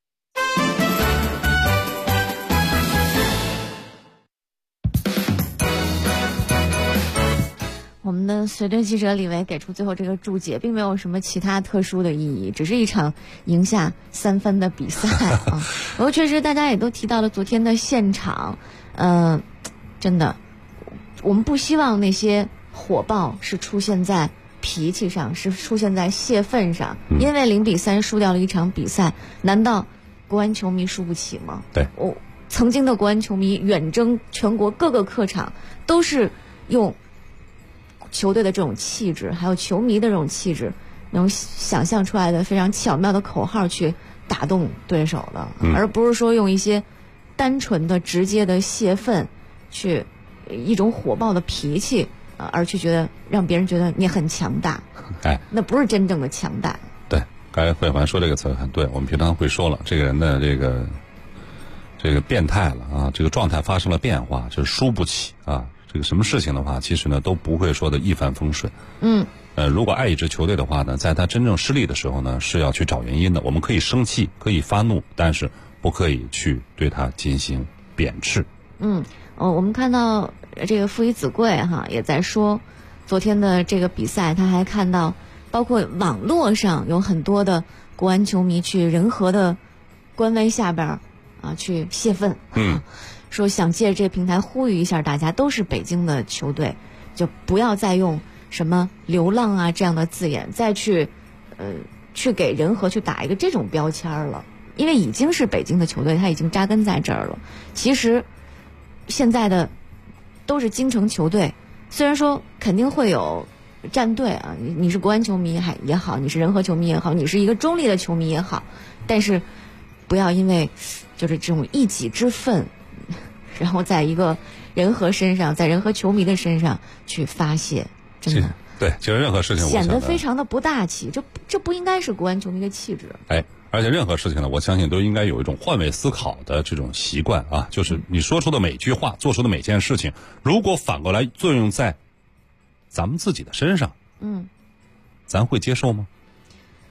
我们的随队记者李维给出最后这个注解，并没有什么其他特殊的意义，只是一场赢下3分的比赛啊。不过确实大家也都提到了昨天的现场，真的，我们不希望那些火爆是出现在脾气上，是出现在泄愤上，因为0-3输掉了一场比赛，难道国安球迷输不起吗？
对，
曾经的国安球迷远征全国各个客场，都是用球队的这种气质，还有球迷的这种气质，能想象出来的非常巧妙的口号去打动对手的，而不是说用一些单纯的直接的泄愤，去一种火爆的脾气而去觉得让别人觉得你很强大，那不是真正的强大。
对，刚才慧环说这个词很对，我们平常会说了，这个人的这个变态了啊，这个状态发生了变化，就是输不起啊。这个什么事情的话，其实呢都不会说的一帆风顺。如果爱一支球队的话呢，在他真正失利的时候呢，是要去找原因的。我们可以生气，可以发怒，但是不可以去对他进行贬斥。
我们看到这个父以子贵也在说，昨天的这个比赛，他还看到包括网络上有很多的国安球迷去人和的官微下边去泄愤。说想借这个平台呼吁一下大家，都是北京的球队，就不要再用什么流浪这样的字眼再去给人和去打一个这种标签了，因为已经是北京的球队，他已经扎根在这儿了。其实现在的都是京城球队，虽然说肯定会有站队你是国安球迷也好，你是人和球迷也好，你是一个中立的球迷也好，但是不要因为就是这种一己之愤，然后在一个人和身上，在人和球迷的身上去发泄，真的
对，就是任何事情
显得非常的不大气，这不应该是国安球迷的气质。
而且任何事情呢，我相信都应该有一种换位思考的这种习惯啊，就是你说出的每句话，做出的每件事情，如果反过来作用在咱们自己的身上，咱会接受吗？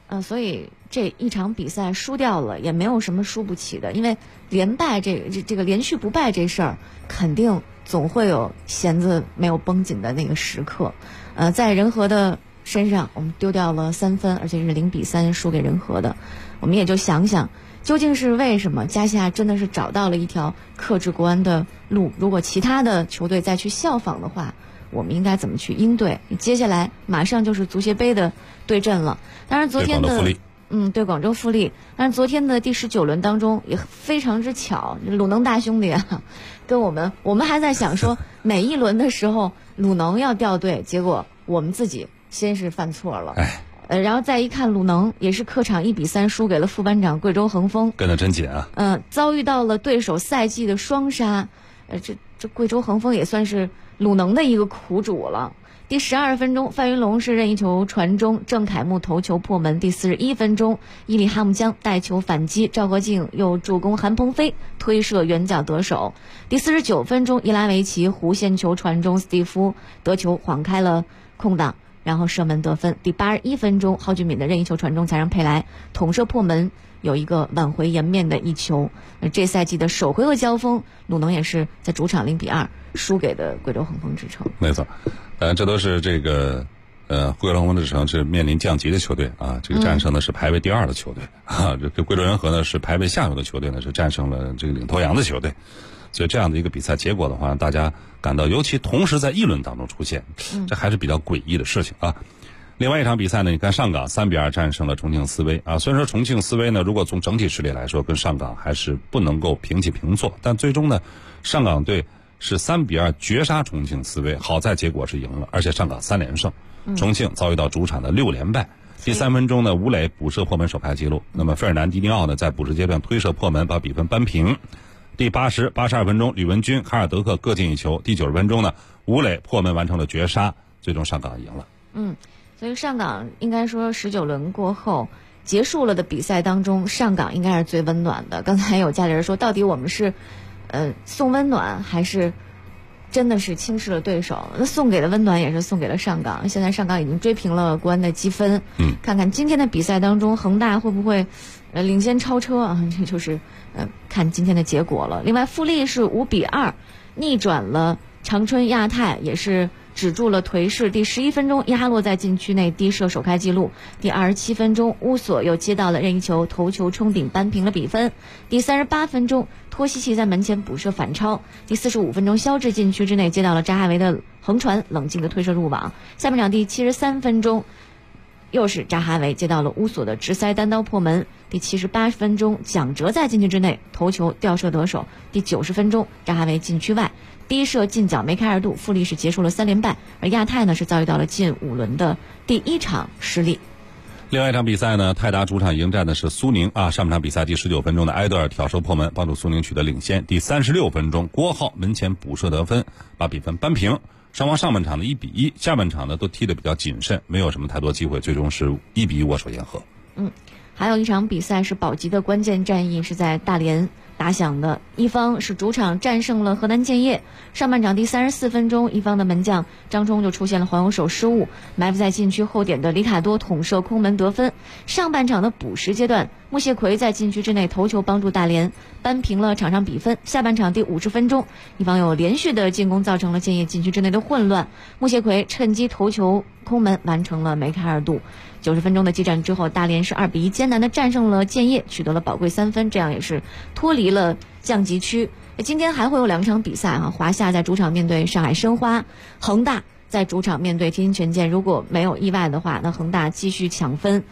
所以这一场比赛输掉了也没有什么输不起的，因为连败这个连续不败这事儿，肯定总会有弦子没有绷紧的那个时刻。在仁和的身上，我们丢掉了3分，而且是0-3输给仁和的。我们也就想想，究竟是为什么加西亚真的是找到了一条克制国安的路？如果其他的球队再去效仿的话，我们应该怎么去应对？接下来马上就是足协杯的对阵了。当然，昨天的对广州富力。但是昨天的第19轮当中也非常之巧，鲁能大兄弟啊，跟我们还在想说哪一轮的时候鲁能要掉队，结果我们自己先是犯错了。然后再一看，鲁能也是客场1-3输给了副班长贵州恒丰，
跟得真紧啊。
遭遇到了对手赛季的双杀，这贵州恒丰也算是鲁能的一个苦主了。第12分钟，范云龙是任意球传中，郑凯木头球破门。第41分钟，伊里哈木江带球反击，赵和静又助攻韩鹏飞推射远角得手。第49分钟，伊拉维奇弧线球传中，斯蒂夫得球晃开了空档，然后射门得分。第81分钟，蒿俊闵的任意球传中才让佩莱捅射破门，有一个挽回颜面的一球。这赛季的首回合交锋，鲁能也是在主场0-2输给的贵州恒丰智诚。
没错，这都是这个贵州恒丰智诚是面临降级的球队啊，这个战胜的是排位第2的球队啊，这个贵州仁和呢是排位下游的球队呢，是战胜了这个领头羊的球队。所以这样的一个比赛结果的话，让大家感到，尤其同时在一轮当中出现，这还是比较诡异的事情啊。另外一场比赛呢，你看上港3-2战胜了重庆斯威啊。虽然说重庆斯威呢，如果从整体实力来说，跟上港还是不能够平起平坐，但最终呢，上港队是3-2绝杀重庆斯威，好在结果是赢了，而且上港3连胜，重庆遭遇到主场的6连败。第3分钟呢，吴磊补射破门首开纪录，那么费尔南迪尼奥呢在补时阶段推射破门，把比分扳平。第80、82分钟，吕文君、卡尔德克各进一球。第90分钟呢，吴磊破门完成了绝杀，最终上港赢了。
所以上港应该说19轮过后结束了的比赛当中，上港应该是最温暖的。刚才有家里人说，到底我们是送温暖还是真的是轻视了对手？那送给的温暖也是送给了上港。现在上港已经追平了国安的积分，看看今天的比赛当中恒大会不会领先超车啊？这就是看今天的结果了。另外富力是5-2逆转了长春亚泰，也是止住了颓势。第11分钟，伊哈洛在禁区内低射首开纪录。第27分钟，乌索又接到了任意球，头球冲顶扳平了比分。第38分钟，托西奇在门前补射反超。第45分钟，肖智禁区之内接到了扎哈维的横传，冷静的推射入网。下半场第73分钟，又是扎哈维接到了乌索的直塞单刀破门。第78分钟，蒋哲在禁区之内头球吊射得手。第90分钟，扎哈维禁区外低射近角梅开二度，富力是结束了3连败，而亚泰呢是遭遇到了近5轮的第1场失利。
另外一场比赛呢，泰达主场迎战的是苏宁啊。上半场比赛第19分钟的埃德尔挑射破门，帮助苏宁取得领先。第36分钟，郭浩门前补射得分，把比分扳平。双方上半场的1-1，下半场呢都踢得比较谨慎，没有什么太多机会，最终是1-1握手言和。
还有一场比赛是保级的关键战役，是在大连打响的。一方是主场战胜了河南建业。上半场第34分钟，一方的门将张冲就出现了还有手失误，埋伏在禁区后点的里卡多捅射空门得分。上半场的补时阶段，穆谢奎在禁区之内头球帮助大连扳平了场上比分。下半场第50分钟，一方有连续的进攻造成了建业禁区之内的混乱，穆谢奎趁机头球空门完成了梅开二度。90分钟的激战之后，大连是2-1艰难的战胜了建业，取得了宝贵3分，这样也是脱离了降级区。今天还会有2场比赛啊，华夏在主场面对上海申花，恒大在主场面对天津权健。如果没有意外的话，那恒大继续抢分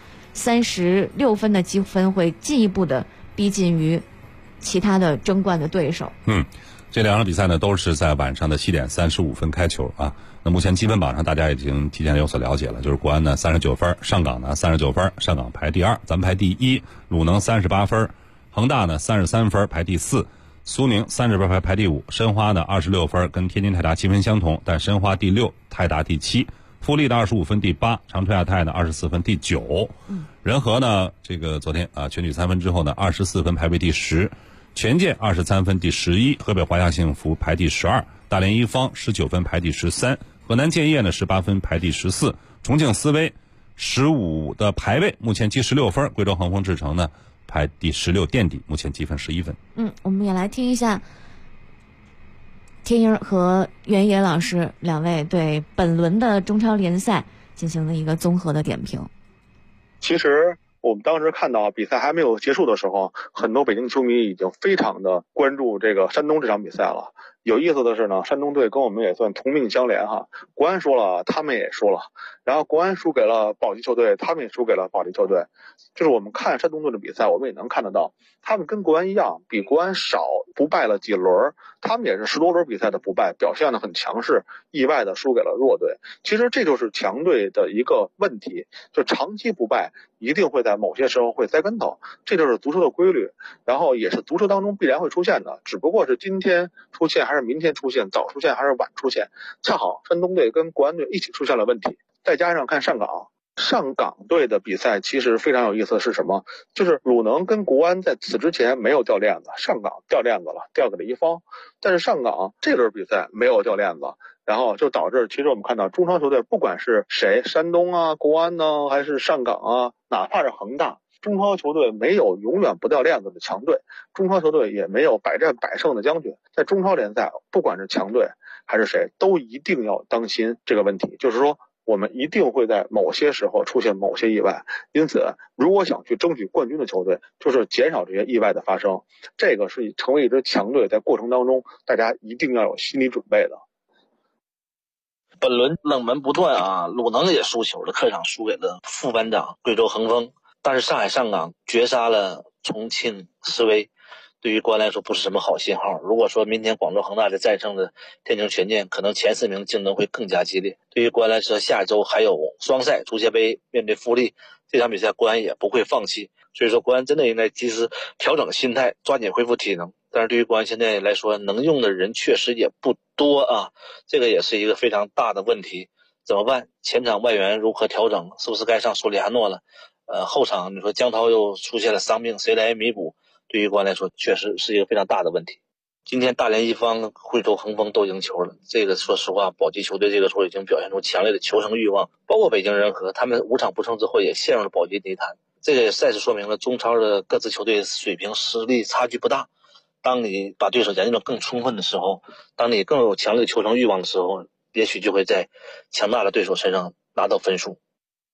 ，36分的积分会进一步的逼近于其他的争冠的对手。
这2场比赛呢都是在晚上的7点35分开球啊。那目前积分榜上大家已经提前有所了解了，就是国安呢39分，上港呢39分，上港排第2，咱们排第1。鲁能38分，恒大呢33分排第4，苏宁30分排第5，申花呢26分，跟天津泰达7分相同，但申花第6，泰达第7，富力的25分第8，长春亚泰呢24分第9。仁和呢这个昨天全取3分之后呢24分排位第10，权健23分第11，河北华夏幸福排第12，大连一方19分排第13，河南建业呢18分排第14，重庆斯威 15的排位，目前积16分。贵州恒丰智诚呢排第16垫底，目前积分11分。
我们也来听一下天英和袁野老师两位对本轮的中超联赛进行了一个综合的点评。
其实我们当时看到比赛还没有结束的时候，很多北京球迷已经非常的关注这个山东这场比赛了。有意思的是呢，山东队跟我们也算同命相连哈。国安输了，他们也输了，然后国安输给了保级球队，他们也输给了保级球队。就是我们看山东队的比赛，我们也能看得到，他们跟国安一样，比国安少不败了几轮，他们也是10多轮比赛的不败，表现得很强势，意外的输给了弱队。其实这就是强队的一个问题，就长期不败一定会在某些时候会栽跟头，这就是足球的规律，然后也是足球当中必然会出现的，只不过是今天出现还是明天出现，早出现还是晚出现。恰好山东队跟国安队一起出现了问题，再加上看上港队的比赛，其实非常有意思的是什么？就是鲁能跟国安在此之前没有掉链子，上港掉链子了，掉给了一方。但是上港这轮比赛没有掉链子，然后就导致其实我们看到中超球队不管是谁，山东啊、国安呢，还是上港啊，哪怕是恒大，中超球队没有永远不掉链子的强队，中超球队也没有百战百胜的将军。在中超联赛，不管是强队还是谁，都一定要当心这个问题，就是说我们一定会在某些时候出现某些意外，因此如果想去争取冠军的球队，就是减少这些意外的发生，这个是成为一支强队在过程当中大家一定要有心理准备的。
本轮冷门不断啊，鲁能也输球了，客场输给了副班长贵州恒丰，但是上海上港绝杀了重庆斯威，对于国安来说不是什么好信号。如果说明天广州恒大的再胜的天津权健，可能前4名竞争会更加激烈。对于国安来说，下周还有双赛足协杯面对富力，这场比赛国安也不会放弃。所以说国安真的应该及时调整心态，抓紧恢复体能。但是对于国安现在来说，能用的人确实也不多啊，这个也是一个非常大的问题。怎么办？前场外援如何调整？是不是该上索里亚诺了？后场你说江涛又出现了伤病，谁来弥补？对于国安来说，确实是一个非常大的问题。今天大连一方、贵州恒丰都赢球了，这个说实话，保级球队这个时候已经表现出强烈的求胜欲望，包括北京人和他们5场不胜之后也陷入了保级泥潭。这个也再次说明了中超的各支球队水平实力差距不大。当你把对手研究得更充分的时候，当你更有强烈的求胜欲望的时候，也许就会在强大的对手身上拿到分数。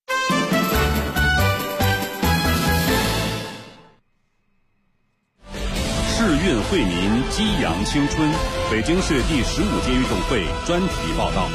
世运惠民，激扬青春。北京市第15届运动会专题报道。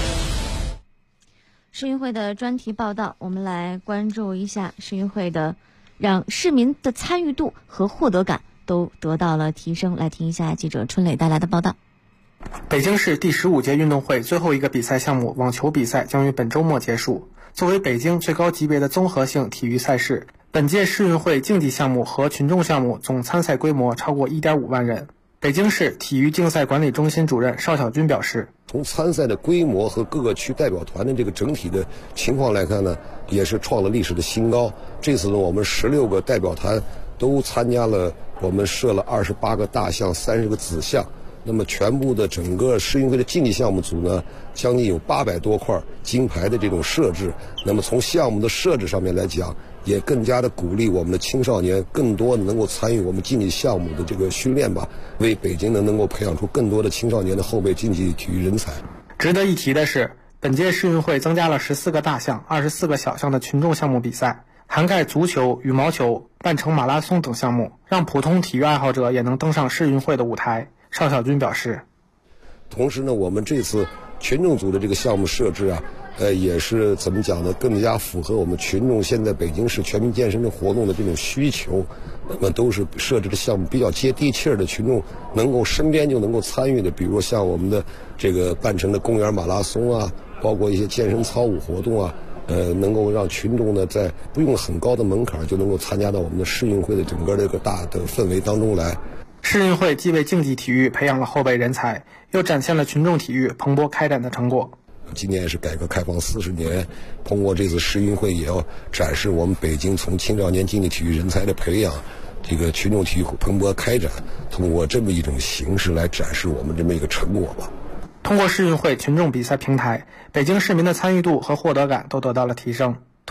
世运会的专题报道，我们来关注一下世运会的让市民的参与度和获得感都得到了提升。来听一下记者春磊带来的报道。
北京市第15届运动会最后一个比赛项目网球比赛将于本周末结束。作为北京最高级别的综合性体育赛事，本届世运会竞技项目和群众项目总参赛规模超过 1.5 万人。北京市体育竞赛管理中心主任邵小军表示，
从参赛的规模和各个区代表团的这个整体的情况来看呢，也是创了历史的新高。这次呢，我们16个代表团都参加了，我们设了28个大项，30个子项。那么全部的整个世运会的竞技项目组呢，将近有800多块金牌的这种设置。那么从项目的设置上面来讲，也更加的鼓励我们的青少年更多的能够参与我们竞技项目的这个训练吧，为北京能够培养出更多的青少年的后备竞技体育人才。
值得一提的是，本届世运会增加了14个大项、24个小项的群众项目比赛，涵盖足球、羽毛球、半程马拉松等项目，让普通体育爱好者也能登上世运会的舞台。邵小军表示，
同时呢，我们这次群众组的这个项目设置啊，也是怎么讲呢，更加符合我们群众现在北京市全民健身的活动的这种需求。那么都是设置的项目比较接地气儿的，群众能够身边就能够参与的，比如像我们的这个半程的公园马拉松啊，包括一些健身操舞活动啊，能够让群众呢在不用很高的门槛就能够参加到我们的世运会的整个这个大的氛围当中来。
世运会既为竞技体育培养了后备人才，又展现了群众体育蓬勃开展的成果。
今年是改革开放40年，通过这次世运会也要展示我们北京从青少年竞技体育人才的培养，这个群众体育蓬勃开展，通过这么一种形式来展示我们这么一个成果吧。
通过世运会群众比赛平台，北京市民的参与度和获得感都得到了提升。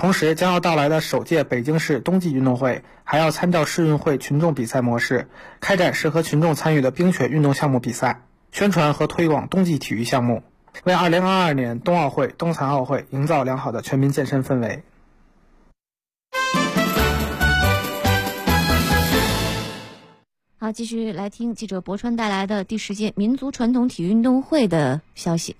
同时，将要到来的首届北京市冬季运动会还要参照世运会群众比赛模式，开展适合群众参与的冰雪运动项目比赛，宣传和推广冬季体育项目，为2022年冬奥会、冬残奥会营造良好的全民健身氛围。
好，继续来听记者博川带来的第10届民族传统体育运动会的消息。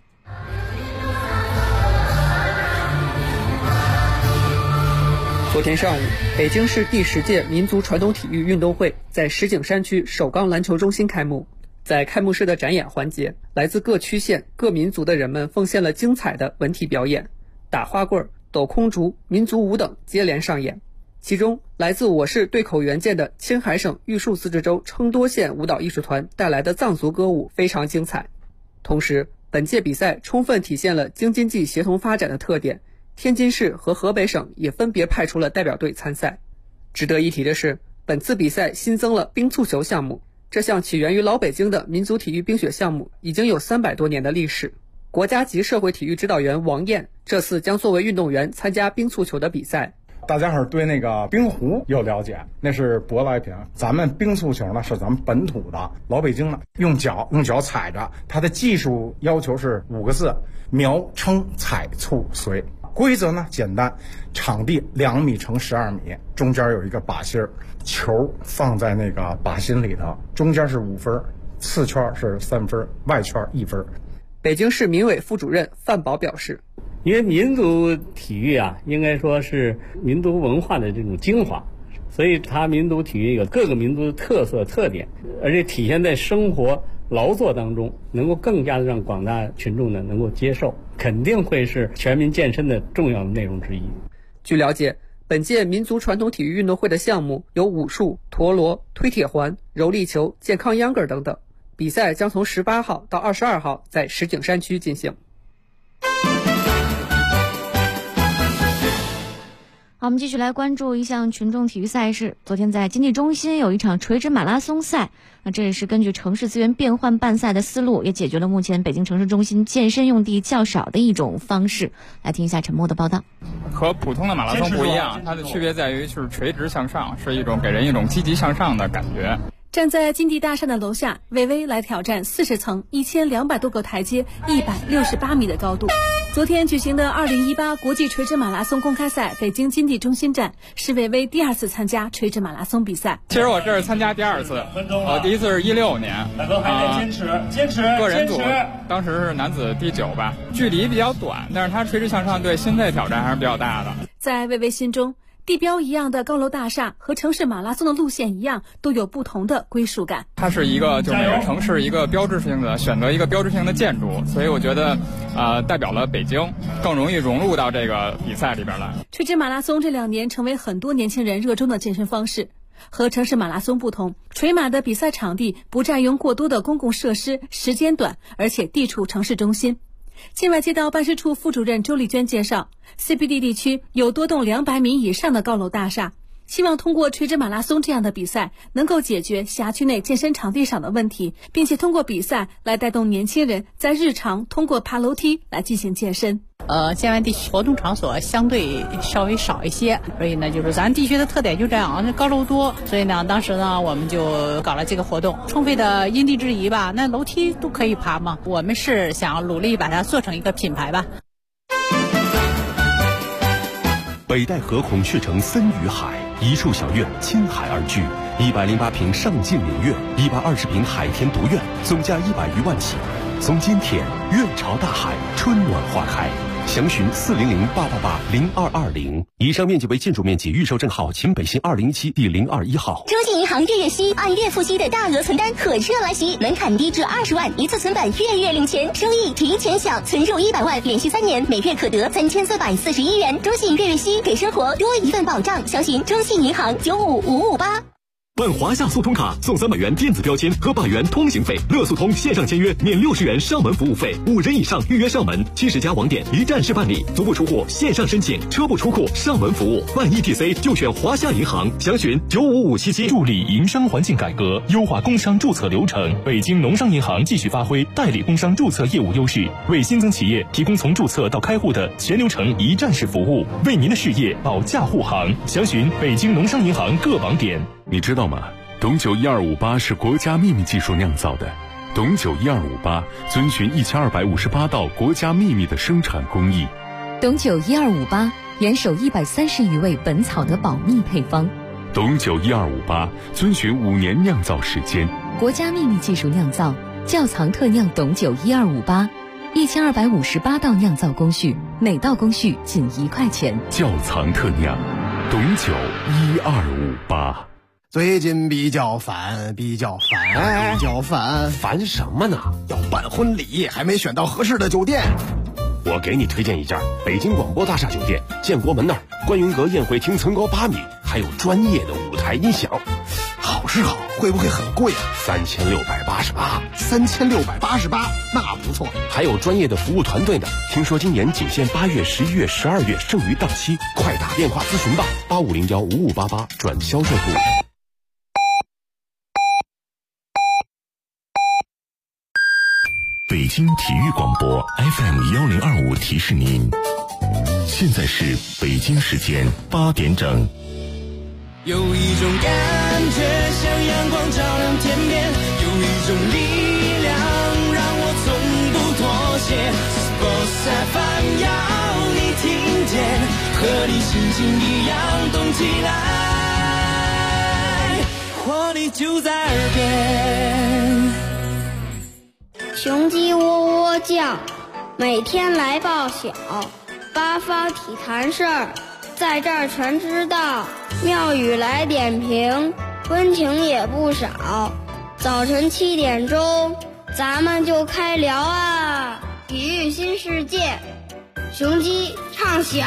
昨天上午，北京市第10届民族传统体育运动会在石景山区首钢篮球中心开幕。在开幕式的展演环节，来自各区县各民族的人们奉献了精彩的文体表演，打花棍、抖空竹、民族舞等接连上演。其中，来自我市对口原件的青海省玉树自治州成都县舞蹈艺术团带来的藏族歌舞非常精彩。同时，本届比赛充分体现了京津冀协同发展的特点，天津市和河北省也分别派出了代表队参赛。值得一提的是，本次比赛新增了冰蹴球项目，这项起源于老北京的民族体育冰雪项目已经有300多年的历史。国家级社会体育指导员王燕这次将作为运动员参加冰蹴球的比赛。
大家伙对那个冰壶有了解，那是舶来品。咱们冰蹴球呢是咱们本土的，老北京的用脚踩着，它的技术要求是5个字：瞄、称、踩、促、随。规则呢简单，场地2米乘12米，中间有一个靶心，球放在那个靶心里头，中间是5分，次圈是3分，外圈1分。
北京市民委副主任范宝表示，
因为民族体育啊，应该说是民族文化的这种精华，所以它民族体育有各个民族的特色特点，而且体现在生活劳作当中，能够更加的让广大群众呢能够接受，肯定会是全民健身的重要的内容之一。
据了解，本届民族传统体育运动会的项目有武术、陀螺、推铁环、柔力球、健康秧歌等等。比赛将从18号到22号在石景山区进行。
好，我们继续来关注一项群众体育赛事。昨天在经济中心有一场垂直马拉松赛，那这也是根据城市资源变换办赛的思路，也解决了目前北京城市中心健身用地较少的一种方式。来听一下陈默的报道。
和普通的马拉松不一样，它的区别在于就是垂直向上，是一种给人一种积极向上的感觉。
站在金地大厦的楼下，魏巍来挑战40层1200多个台阶168米的高度。昨天举行的2018国际垂直马拉松公开赛北京金地中心站是魏巍第2次参加垂直马拉松比赛。
其实我这是参加第2次，第一次是16年，坚持个人组当时是男子第9吧，距离比较短，但是它垂直向上对心肺挑战还是比较大的。
在魏巍心中，地标一样的高楼大厦和城市马拉松的路线一样，都有不同的归属感。
它是一个就每个城市一个标志性的选择一个标志性的建筑，所以我觉得代表了北京，更容易融入到这个比赛里边来。
垂直马拉松这2年成为很多年轻人热衷的健身方式。和城市马拉松不同，垂马的比赛场地不占用过多的公共设施，时间短，而且地处城市中心。境外街道办事处副主任周丽娟介绍， CBD 地区有多栋200米以上的高楼大厦，希望通过垂直马拉松这样的比赛，能够解决辖区内健身场地少的问题，并且通过比赛来带动年轻人在日常通过爬楼梯来进行健身。
建安地区活动场所相对稍微少一些，所以呢，就是咱地区的特点就这样，高楼多，所以呢，当时呢，我们就搞了这个活动，充分的因地制宜吧。那楼梯都可以爬嘛，我们是想努力把它做成一个品牌吧。
北戴河孔雀城森与海，一处小院亲海而居，108平上进名苑，120平海天独院，总价100余万起。从今天，院朝大海，春暖花开。详询400-888-0220。以上面积为建筑面积，预售证号秦北新2017第021号。
中信银行月月息按月付息的大额存单火热来袭，门槛低至20万，一次存款月月领钱，收益提前享，存入100万，连续3年，每月可得3441元。中信月月息给生活多一份保障，详询中信银行95558。
办华夏速通卡送300元电子标签和100元通行费，乐速通线上签约免60元上门服务费，5人以上预约上门，70家网点一站式办理，足不出户线上申请，车不出库上门服务，办 ETC 就选华夏银行，详询95577。助力营商环境改革，优化工商注册流程。北京农商银行继续发挥代理工商注册业务优势，为新增企业提供从注册到开户的全流程一站式服务，为您的事业保驾护航。详询北京农商银行各网点。
你知道吗？董酒1258是国家秘密技术酿造的。董酒1258遵循1258道国家秘密的生产工艺。
董酒1258严守130余味本草的保密配方。
董酒1258遵循5年酿造时间，
国家秘密技术酿造，窖藏特酿董酒1258，1258道酿造工序，每道工序仅1块钱。
窖藏特酿，董酒1258。
最近比较烦，
烦什么呢？
要办婚礼，还没选到合适的酒店。
我给你推荐一家北京广播大厦酒店，建国门那儿，观云阁宴会厅层高8米，还有专业的舞台音响。
好是好，会不会很贵啊
？3688。
3688，那不错。
还有专业的服务团队呢。听说今年仅限8月、11月、12月，剩余档期，快打电话咨询吧，85015588转销售部。
北京体育广播 FM1025提示您，现在是北京时间8点整。
有一种感觉像阳光照亮天边，有一种力量让我从不妥协。Sports FM 要你听见，和你心情一样动起来，活力就在耳边。
雄鸡喔喔叫，每天来报晓，八方体坛事儿，在这儿全知道。妙语来点评，温情也不少。早晨7点钟，咱们就开聊啊！体育新世界，雄鸡唱晓。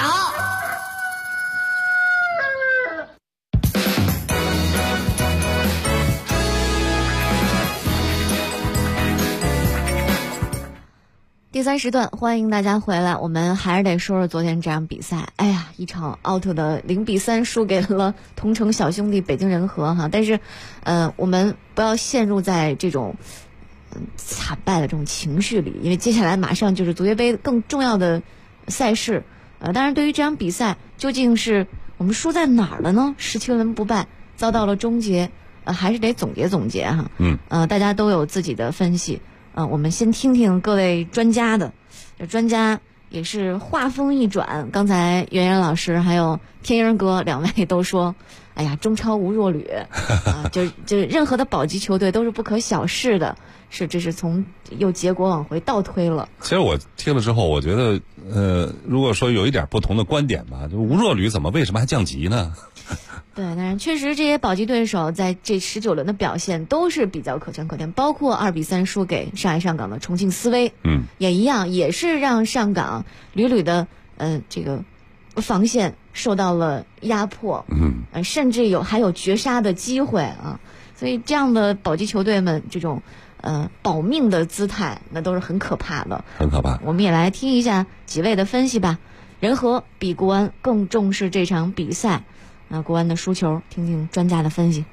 第3时段，欢迎大家回来。我们还是得说说昨天这场比赛。哎呀，一场 out 的0-3输给了同城小兄弟北京人和哈。但是，我们不要陷入在这种惨败的这种情绪里，因为接下来马上就是足协杯更重要的赛事。当然，对于这场比赛，究竟是我们输在哪儿了呢？17轮不败，遭到了终结，还是得总结总结哈。大家都有自己的分析。我们先听听各位专家的，这专家也是话锋一转。刚才袁袁老师还有天鹰哥两位都说，哎呀，中超无弱旅就任何的保级球队都是不可小视的，这是从又结果往回倒推了。
其实我听了之后，我觉得如果说有一点不同的观点吧，就无弱旅为什么还降级呢？
对，当然确实这些保级对手在这19轮的表现都是比较可圈可点，包括2-3输给上海上港的重庆斯威，也一样，也是让上港屡屡的这个防线受到了压迫，甚至还有绝杀的机会啊，所以这样的保级球队们这种保命的姿态，那都是很可怕的，
很可怕。
我们也来听一下几位的分析吧。人和比国安更重视这场比赛。国安的输球，听听专家的分析。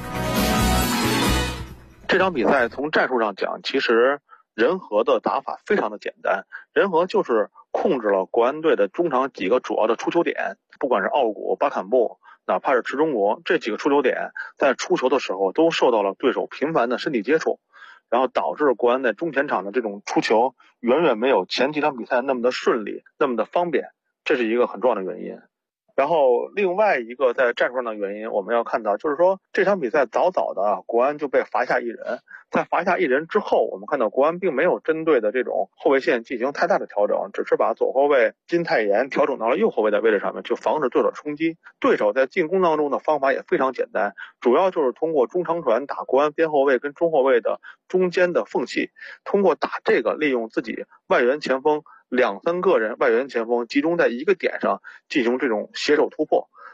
这场比赛从战术上讲，其实人和的打法非常的简单，人和就是控制了国安队的中场几个主要的出球点，不管是奥古、巴坎布，哪怕是池中国，这几个出球点在出球的时候都受到了对手频繁的身体接触，然后导致国安在中前场的这种出球远远没有前几场比赛那么的顺利，那么的方便，这是一个很重要的原因。然后另外一个在战术上的原因，我们要看到就是说这场比赛早早的国安就被罚下一人，在罚下一人之后，我们看到国安并没有针对的这种后卫线进行太大的调整，只是把左后卫金泰妍调整到了右后卫的位置上面，就防止对手冲击。对手在进攻当中的方法也非常简单，主要就是通过中长传打国安边后卫跟中后卫的中间的缝隙，通过打这个利用自己外援前锋2-3个人外援前锋集中在一个点上进行这种携手突破，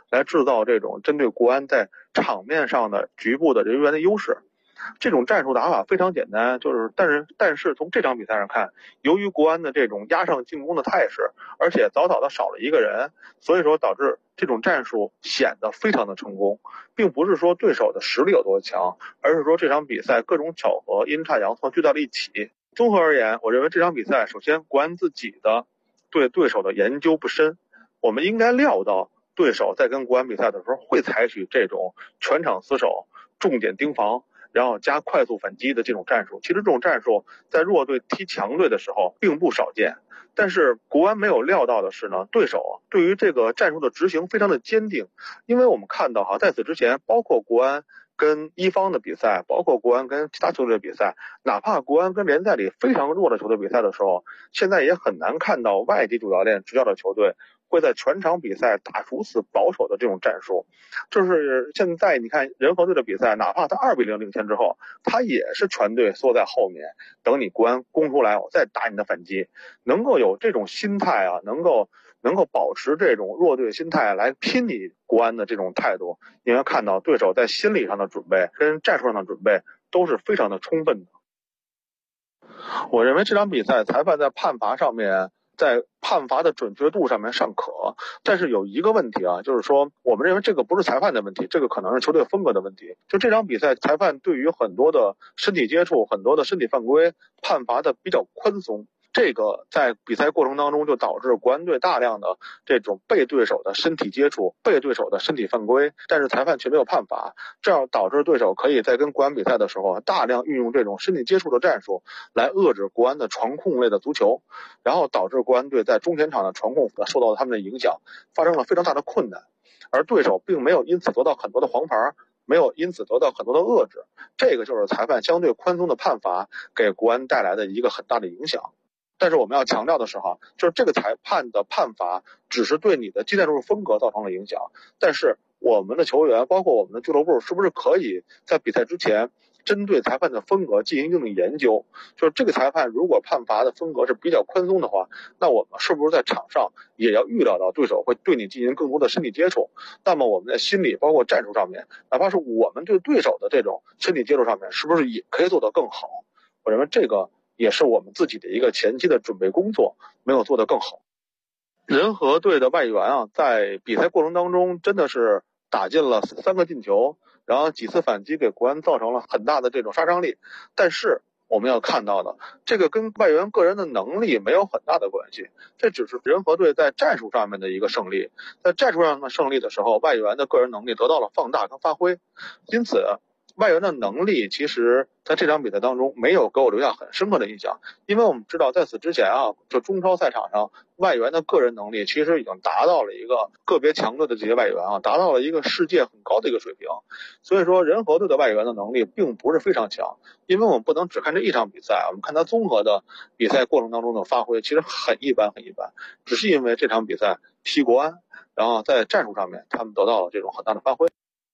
来制造这种针对国安在场面上的局部的人员的优势。这种战术打法非常简单，但是从这场比赛上看，由于国安的这种压上进攻的态势，而且早早的少了一个人，所以说导致这种战术显得非常的成功，并不是说对手的实力有多强，而是说这场比赛各种巧合阴差阳错聚到了一起。综合而言，我认为这场比赛首先国安自己的对对手的研究不深，我们应该料到对手在跟国安比赛的时候会采取这种全场死守、重点盯防，然后加快速反击的这种战术。其实这种战术在弱队踢强队的时候并不少见，但是国安没有料到的是呢，对手对于这个战术的执行非常的坚定。因为我们看到在此之前，包括国安跟一方的比赛，包括国安跟其他球队的比赛，哪怕国安跟联赛里非常弱的球队比赛的时候，现在也很难看到外籍主教练执教的球队会在全场比赛打如此保守的这种战术。就是现在你看人和队的比赛，哪怕他2-0领先之后，他也是全队缩在后面，等你国安攻出来，我再打你的反击。能够有这种心态能够保持这种弱队心态来拼你国安的这种态度，你会看到对手在心理上的准备跟战术上的准备都是非常的充分的。我认为这场比赛裁判在判罚上面，在判罚的准确度上面尚可，但是有一个问题就是说我们认为这个不是裁判的问题，这个可能是球队风格的问题。就这场比赛裁判对于很多的身体接触、很多的身体犯规判罚的比较宽松，这个在比赛过程当中就导致国安队大量的这种被对手的身体接触、被对手的身体犯规，但是裁判却没有判罚，这样导致对手可以在跟国安比赛的时候大量运用这种身体接触的战术来遏制国安的传控类的足球，然后导致国安队在中前场的传控受到他们的影响，发生了非常大的困难，而对手并没有因此得到很多的黄牌，没有因此得到很多的遏制，这个就是裁判相对宽松的判罚给国安带来的一个很大的影响。但是我们要强调的是就是这个裁判的判罚只是对你的技战术风格造成了影响，但是我们的球员包括我们的俱乐部是不是可以在比赛之前针对裁判的风格进行一定的研究，就是这个裁判如果判罚的风格是比较宽松的话，那我们是不是在场上也要预料到对手会对你进行更多的身体接触，那么我们在心理包括战术上面，哪怕是我们对对手的这种身体接触上面是不是也可以做得更好。我认为这个也是我们自己的一个前期的准备工作没有做得更好。人和队的外援在比赛过程当中真的是打进了3个进球，然后几次反击给国安造成了很大的这种杀伤力，但是我们要看到的这个跟外援个人的能力没有很大的关系，这只是人和队在战术上面的一个胜利，在战术上的胜利的时候，外援的个人能力得到了放大跟发挥，因此外援的能力其实在这场比赛当中没有给我留下很深刻的印象，因为我们知道在此之前就中超赛场上外援的个人能力其实已经达到了一个个别强队的这些外援达到了一个世界很高的一个水平，所以说人和队的外援的能力并不是非常强，因为我们不能只看这一场比赛，我们看他综合的比赛过程当中的发挥其实很一般，只是因为这场比赛踢国安，然后在战术上面他们得到了这种很大的发挥。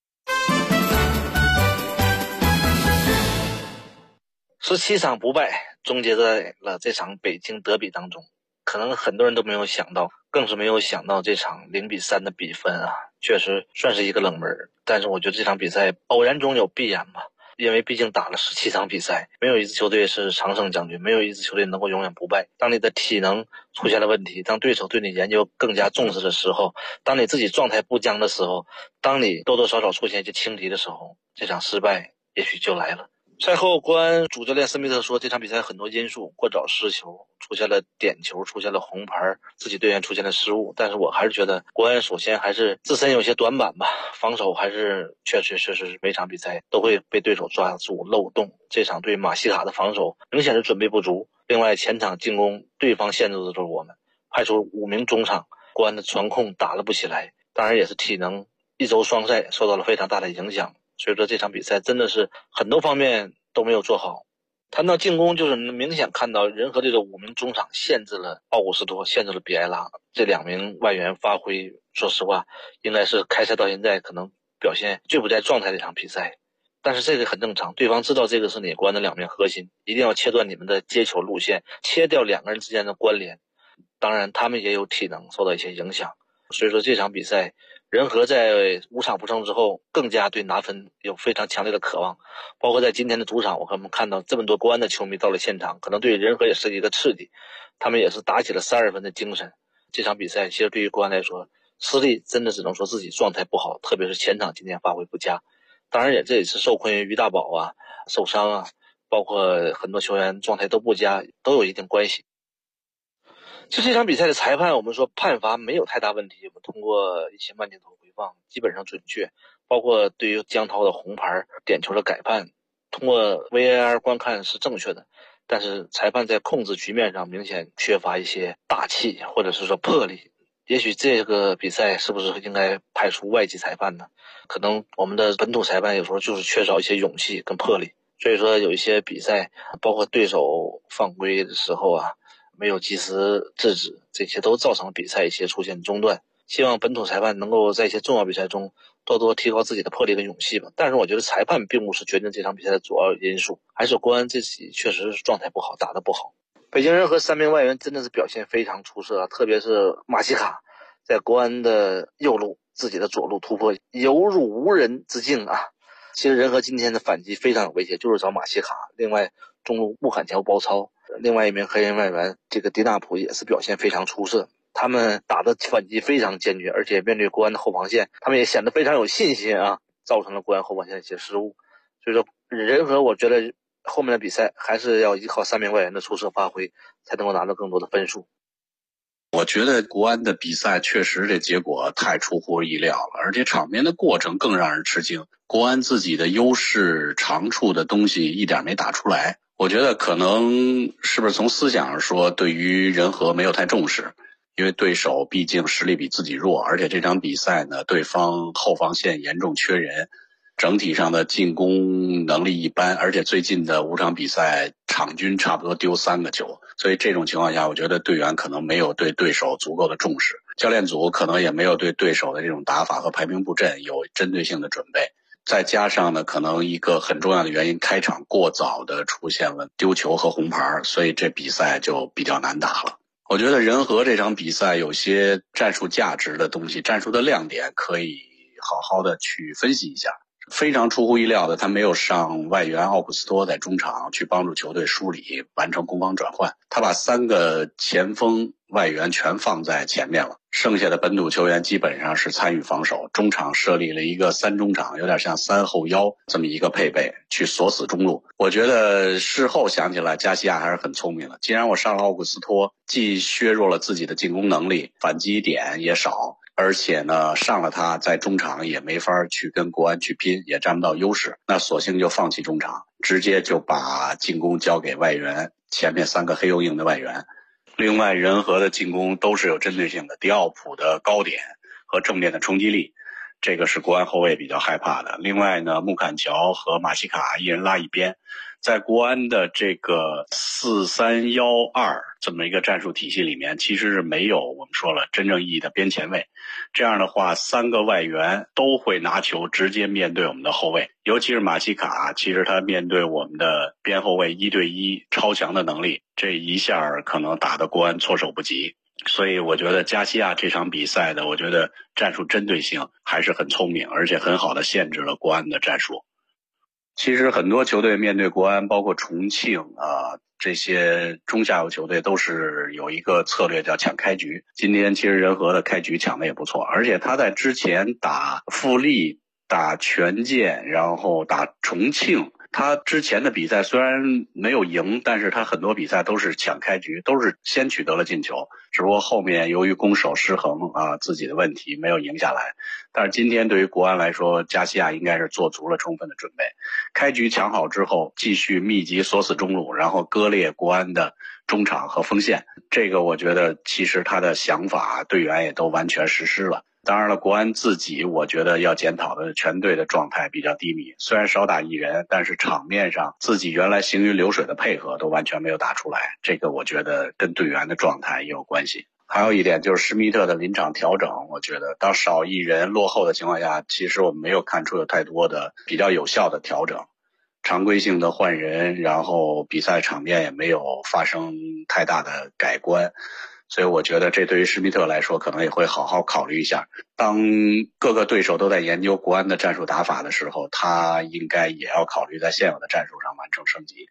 17场不败终结在了这场北京德比当中，可能很多人都没有想到，更是没有想到这场0-3的比分确实算是一个冷门。但是我觉得这场比赛偶然中有必然吧，因为毕竟打了17场比赛，没有一支球队是常胜将军，没有一支球队能够永远不败。当你的体能出现了问题，当对手对你研究更加重视的时候，当你自己状态不佳的时候，当你多多少少出现一些轻敌的时候，这场失败也许就来了。赛后国安主教练斯密特说，这场比赛很多因素，过早失球，出现了点球，出现了红牌，自己队员出现了失误，但是我还是觉得国安首先还是自身有些短板吧，防守还是确实每场比赛都会被对手抓住漏洞，这场对马西卡的防守明显是准备不足。另外前场进攻对方限制的就是我们，派出5名中场，国安的传控打了不起来，当然也是体能一周双赛受到了非常大的影响，所以说这场比赛真的是很多方面都没有做好。谈到进攻，就是明显看到人和队的5名中场限制了奥古斯托，限制了比埃拉，这2名外援发挥说实话应该是开赛到现在可能表现最不在状态的一场比赛。但是这个很正常，对方知道这个是你国安的2名核心，一定要切断你们的接球路线，切掉2个人之间的关联，当然他们也有体能受到一些影响。所以说这场比赛人和在5场不胜之后，更加对拿分有非常强烈的渴望。包括在今天的主场，我们看到这么多国安的球迷到了现场，可能对人和也是一个刺激，他们也是打起了32分的精神。这场比赛其实对于国安来说，失利真的只能说自己状态不好，特别是前场今天发挥不佳。当然这也是受困于于大宝啊受伤啊，包括很多球员状态都不佳，都有一定关系。就这场比赛的裁判，我们说判罚没有太大问题，我们通过一些慢镜头回放基本上准确，包括对于江涛的红牌点球的改判，通过 VAR 观看是正确的，但是裁判在控制局面上明显缺乏一些大气或者是说魄力。也许这个比赛是不是应该派出外籍裁判呢？可能我们的本土裁判有时候就是缺少一些勇气跟魄力，所以说有一些比赛包括对手犯规的时候啊没有及时制止，这些都造成比赛一些出现中断。希望本土裁判能够在一些重要比赛中多多提高自己的魄力跟勇气吧。但是我觉得裁判并不是决定这场比赛的主要因素，还是国安自己确实是状态不好，打得不好。北京人和3名外援真的是表现非常出色，特别是马西卡在国安的右路自己的左路突破犹如无人之境啊！其实人和今天的反击非常有威胁，就是找马西卡，另外中路穆坎乔包抄，另外一名黑人外援这个迪纳普也是表现非常出色，他们打的反击非常坚决，而且面对国安的后防线他们也显得非常有信心啊，造成了国安后防线的一些失误。所以说人和我觉得后面的比赛还是要依靠3名外援的出色发挥才能够拿到更多的分数。
我觉得国安的比赛确实这结果太出乎意料了，而且场面的过程更让人吃惊。国安自己的优势长处的东西一点没打出来，我觉得可能是不是从思想上说对于人和没有太重视，因为对手毕竟实力比自己弱，而且这场比赛呢对方后防线严重缺人，整体上的进攻能力一般，而且最近的5场比赛场均差不多丢3个球，所以这种情况下我觉得队员可能没有对对手足够的重视，教练组可能也没有对对手的这种打法和排兵布阵有针对性的准备，再加上呢可能一个很重要的原因，开场过早的出现了丢球和红牌，所以这比赛就比较难打了。我觉得人和这场比赛有些战术价值的东西，战术的亮点可以好好的去分析一下。非常出乎意料的，他没有上外援奥古斯托在中场去帮助球队梳理完成攻防转换，他把3个前锋外援全放在前面了，剩下的本土球员基本上是参与防守，中场设立了一个3中场，有点像3后腰这么一个配备去锁死中路。我觉得事后想起来加西亚还是很聪明的，既然我上了奥古斯托，既削弱了自己的进攻能力，反击点也少，而且呢上了他在中场也没法去跟国安去拼，也占不到优势，那索性就放弃中场，直接就把进攻交给外援，前面3个黑又硬的外援。另外人和的进攻都是有针对性的，迪奥普的高点和正面的冲击力，这个是国安后卫比较害怕的。另外呢穆坎乔和马西卡一人拉一边，在国安的这个4-3-1-2这么一个战术体系里面，其实是没有我们说了真正意义的边前卫，这样的话3个外援都会拿球直接面对我们的后卫，尤其是马西卡，其实他面对我们的边后卫1对1超强的能力，这一下可能打得国安措手不及。所以我觉得加西亚这场比赛的，我觉得战术针对性还是很聪明，而且很好的限制了国安的战术。其实很多球队面对国安，包括重庆这些中下游球队都是有一个策略叫抢开局。今天其实人和的开局抢的也不错，而且他在之前打富力、打权健，然后打重庆，他之前的比赛虽然没有赢，但是他很多比赛都是抢开局，都是先取得了进球，只不过后面由于攻守失衡自己的问题没有赢下来。但是今天对于国安来说，加西亚应该是做足了充分的准备，开局抢好之后继续密集锁死中路，然后割裂国安的中场和锋线，这个我觉得其实他的想法队员也都完全实施了。当然了，国安自己我觉得要检讨的全队的状态比较低迷，虽然少打1人，但是场面上自己原来行云流水的配合都完全没有打出来，这个我觉得跟队员的状态也有关系。还有一点就是施密特的临场调整，我觉得当少1人落后的情况下，其实我们没有看出有太多的比较有效的调整，常规性的换人，然后比赛场面也没有发生太大的改观， 所以我觉得这对于施密特来说，可能也会好好考虑一下。当各个对手都在研究国安的战术打法的时候，他应该也要考虑在现有的战术上完成升级。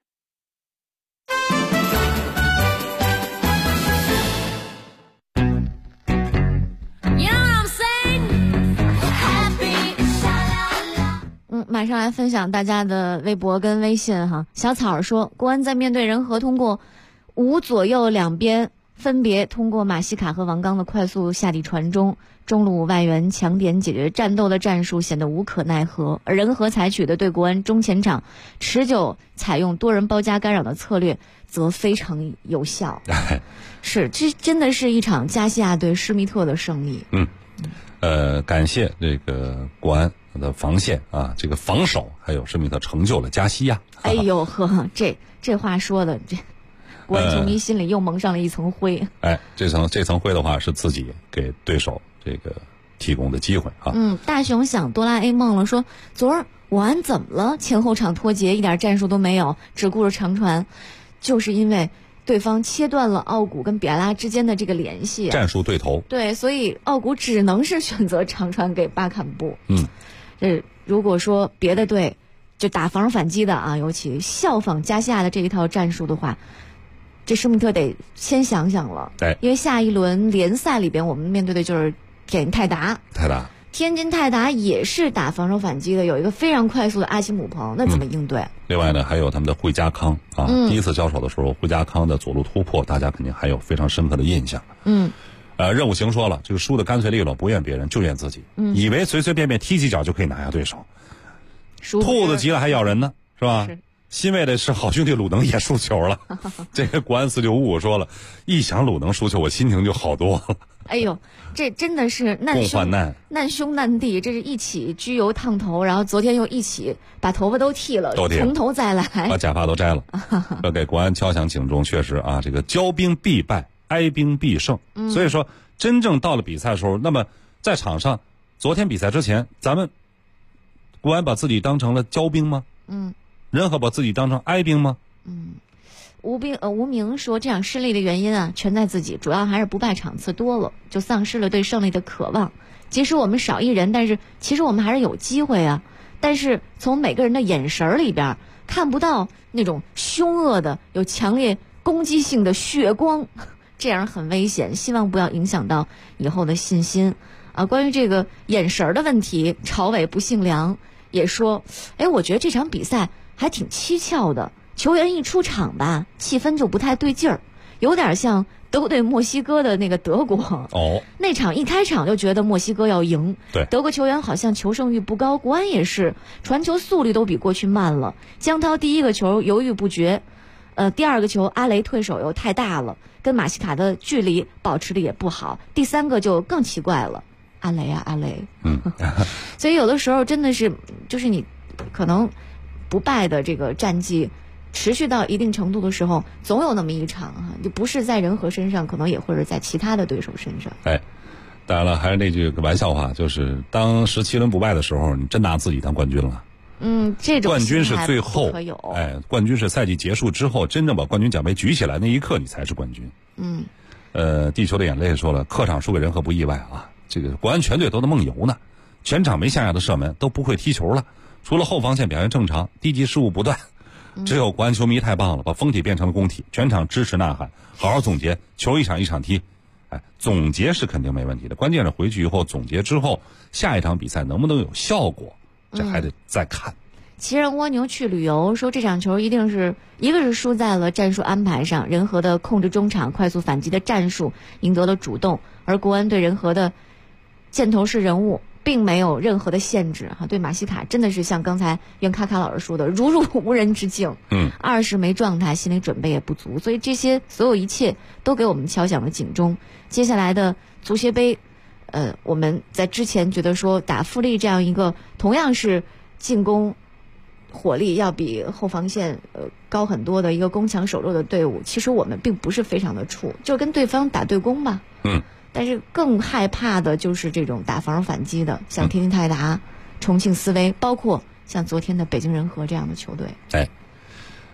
马上来分享大家的微博跟微信哈。小草说，国安在面对人和通过5左右两边分别通过马西卡和王刚的快速下底传中路外援强点解决战斗的战术显得无可奈何，而人和采取的对国安中前场持久采用多人包夹干扰的策略则非常有效。是，这真的是一场加西亚对施密特的胜利。
感谢这个国安的防线啊，这个防守还有施密特成就了加西亚。
哎呦呵，这话说的，这国安球迷心里又蒙上了一层灰。
这层灰的话是自己给对手这个提供的机会啊。
大熊想哆啦 A 梦了，说昨儿国安怎么了？前后场脱节，一点战术都没有，只顾着长传，就是因为对方切断了奥古跟比埃拉之间的这个联系，
战术对头。
对，所以奥古只能是选择长传给巴坎布。如果说别的队就打防守反击的啊，尤其效仿加西亚的这一套战术的话，这施密特得先想想了。
对，
因为下一轮联赛里边我们面对的就是天津泰达。天津泰达也是打防守反击的，有一个非常快速的阿奇姆彭，那怎么应对？
另外呢，还有他们的惠家康啊，第一次交手的时候，惠家康的左路突破，大家肯定还有非常深刻的印象。任务型说了，这个输的干脆利落，不怨别人，就怨自己，以为随随便便踢几脚就可以拿下对手，兔子急了还咬人呢，是吧？欣慰的是，好兄弟鲁能也输球了。这个国安495说了，一想鲁能输球，我心情就好多了。
哎呦，这真的是难兄难弟，这是一起焗油烫头，然后昨天又一起把头发都剃了，从头再来，
把假发都摘了。这给国安敲响警钟，确实啊，这个骄兵必败，哀兵必胜。所以说，真正到了比赛的时候，那么在场上，昨天比赛之前，咱们国安把自己当成了骄兵吗？人和把自己当成哀兵吗？
吴明说，这场失利的原因啊，全在自己，主要还是不败场次多了，就丧失了对胜利的渴望。即使我们少一人，但是其实我们还是有机会啊。但是从每个人的眼神里边看不到那种凶恶的、有强烈攻击性的血光，这样很危险。希望不要影响到以后的信心啊。关于这个眼神的问题，朝伟不姓梁也说，我觉得这场比赛还挺蹊跷的。球员一出场吧，气氛就不太对劲儿，有点像德国对墨西哥的那个德国。那场一开场就觉得墨西哥要赢，
对，
德国球员好像求胜欲不高，国安也是，传球速率都比过去慢了。江涛第一个球犹豫不决，第二个球阿雷退手又太大了，跟马西卡的距离保持的也不好，第三个就更奇怪了，阿雷。所以有的时候真的是，就是你可能不败的这个战绩持续到一定程度的时候，总有那么一场就不是在人和身上，可能也会是在其他的对手身上。
当然了，还是那句玩笑话，就是当17轮不败的时候，你真拿自己当冠军了。
这种
冠军是最后，冠军是赛季结束之后，真正把冠军奖杯举起来那一刻，你才是冠军。地球的眼泪说了，客场输给人和不意外啊，这个国安全队都在梦游呢，全场没下压的射门，都不会踢球了，除了后防线表现正常，低级失误不断。只有国安球迷太棒了，把风体变成了攻体，全场支持呐喊，好好总结，球一场一场踢。总结是肯定没问题的，关键是回去以后总结之后，下一场比赛能不能有效果，这还得再看。
骑人蜗牛去旅游说，这场球一定是一个是输在了战术安排上，人和的控制中场快速反击的战术赢得了主动，而国安对人和的箭头式人物并没有任何的限制对马西卡真的是像刚才袁卡卡老师说的，如入无人之境。二是没状态，心理准备也不足，所以这些所有一切都给我们敲响了警钟。接下来的足协杯，我们在之前觉得说打富力这样一个同样是进攻火力要比后防线高很多的一个攻强守弱的队伍，其实我们并不是非常的怵，就跟对方打对攻吧。但是更害怕的就是这种打防守反击的，像天津泰达、重庆斯威，包括像昨天的北京人和这样的球队。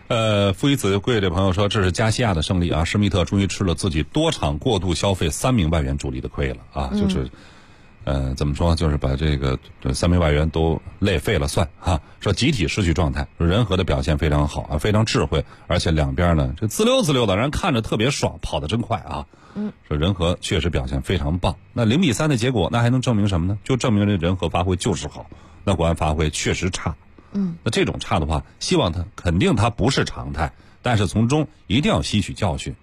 父以子贵这朋友说，这是加西亚的胜利啊！施密特终于吃了自己多场过度消费3名外援主力的亏了啊！就是，怎么说，就是把这个3名外援都累废了算哈。说集体失去状态，人和的表现非常好啊，非常智慧，而且两边呢这滋溜滋溜的，让人看着特别爽，跑得真快啊！说人和确实表现非常棒。那0-3的结果，那还能证明什么呢？就证明这人和发挥就是好，那国安发挥确实差。那这种差的话，希望肯定它不是常态，但是从中一定要吸取教训。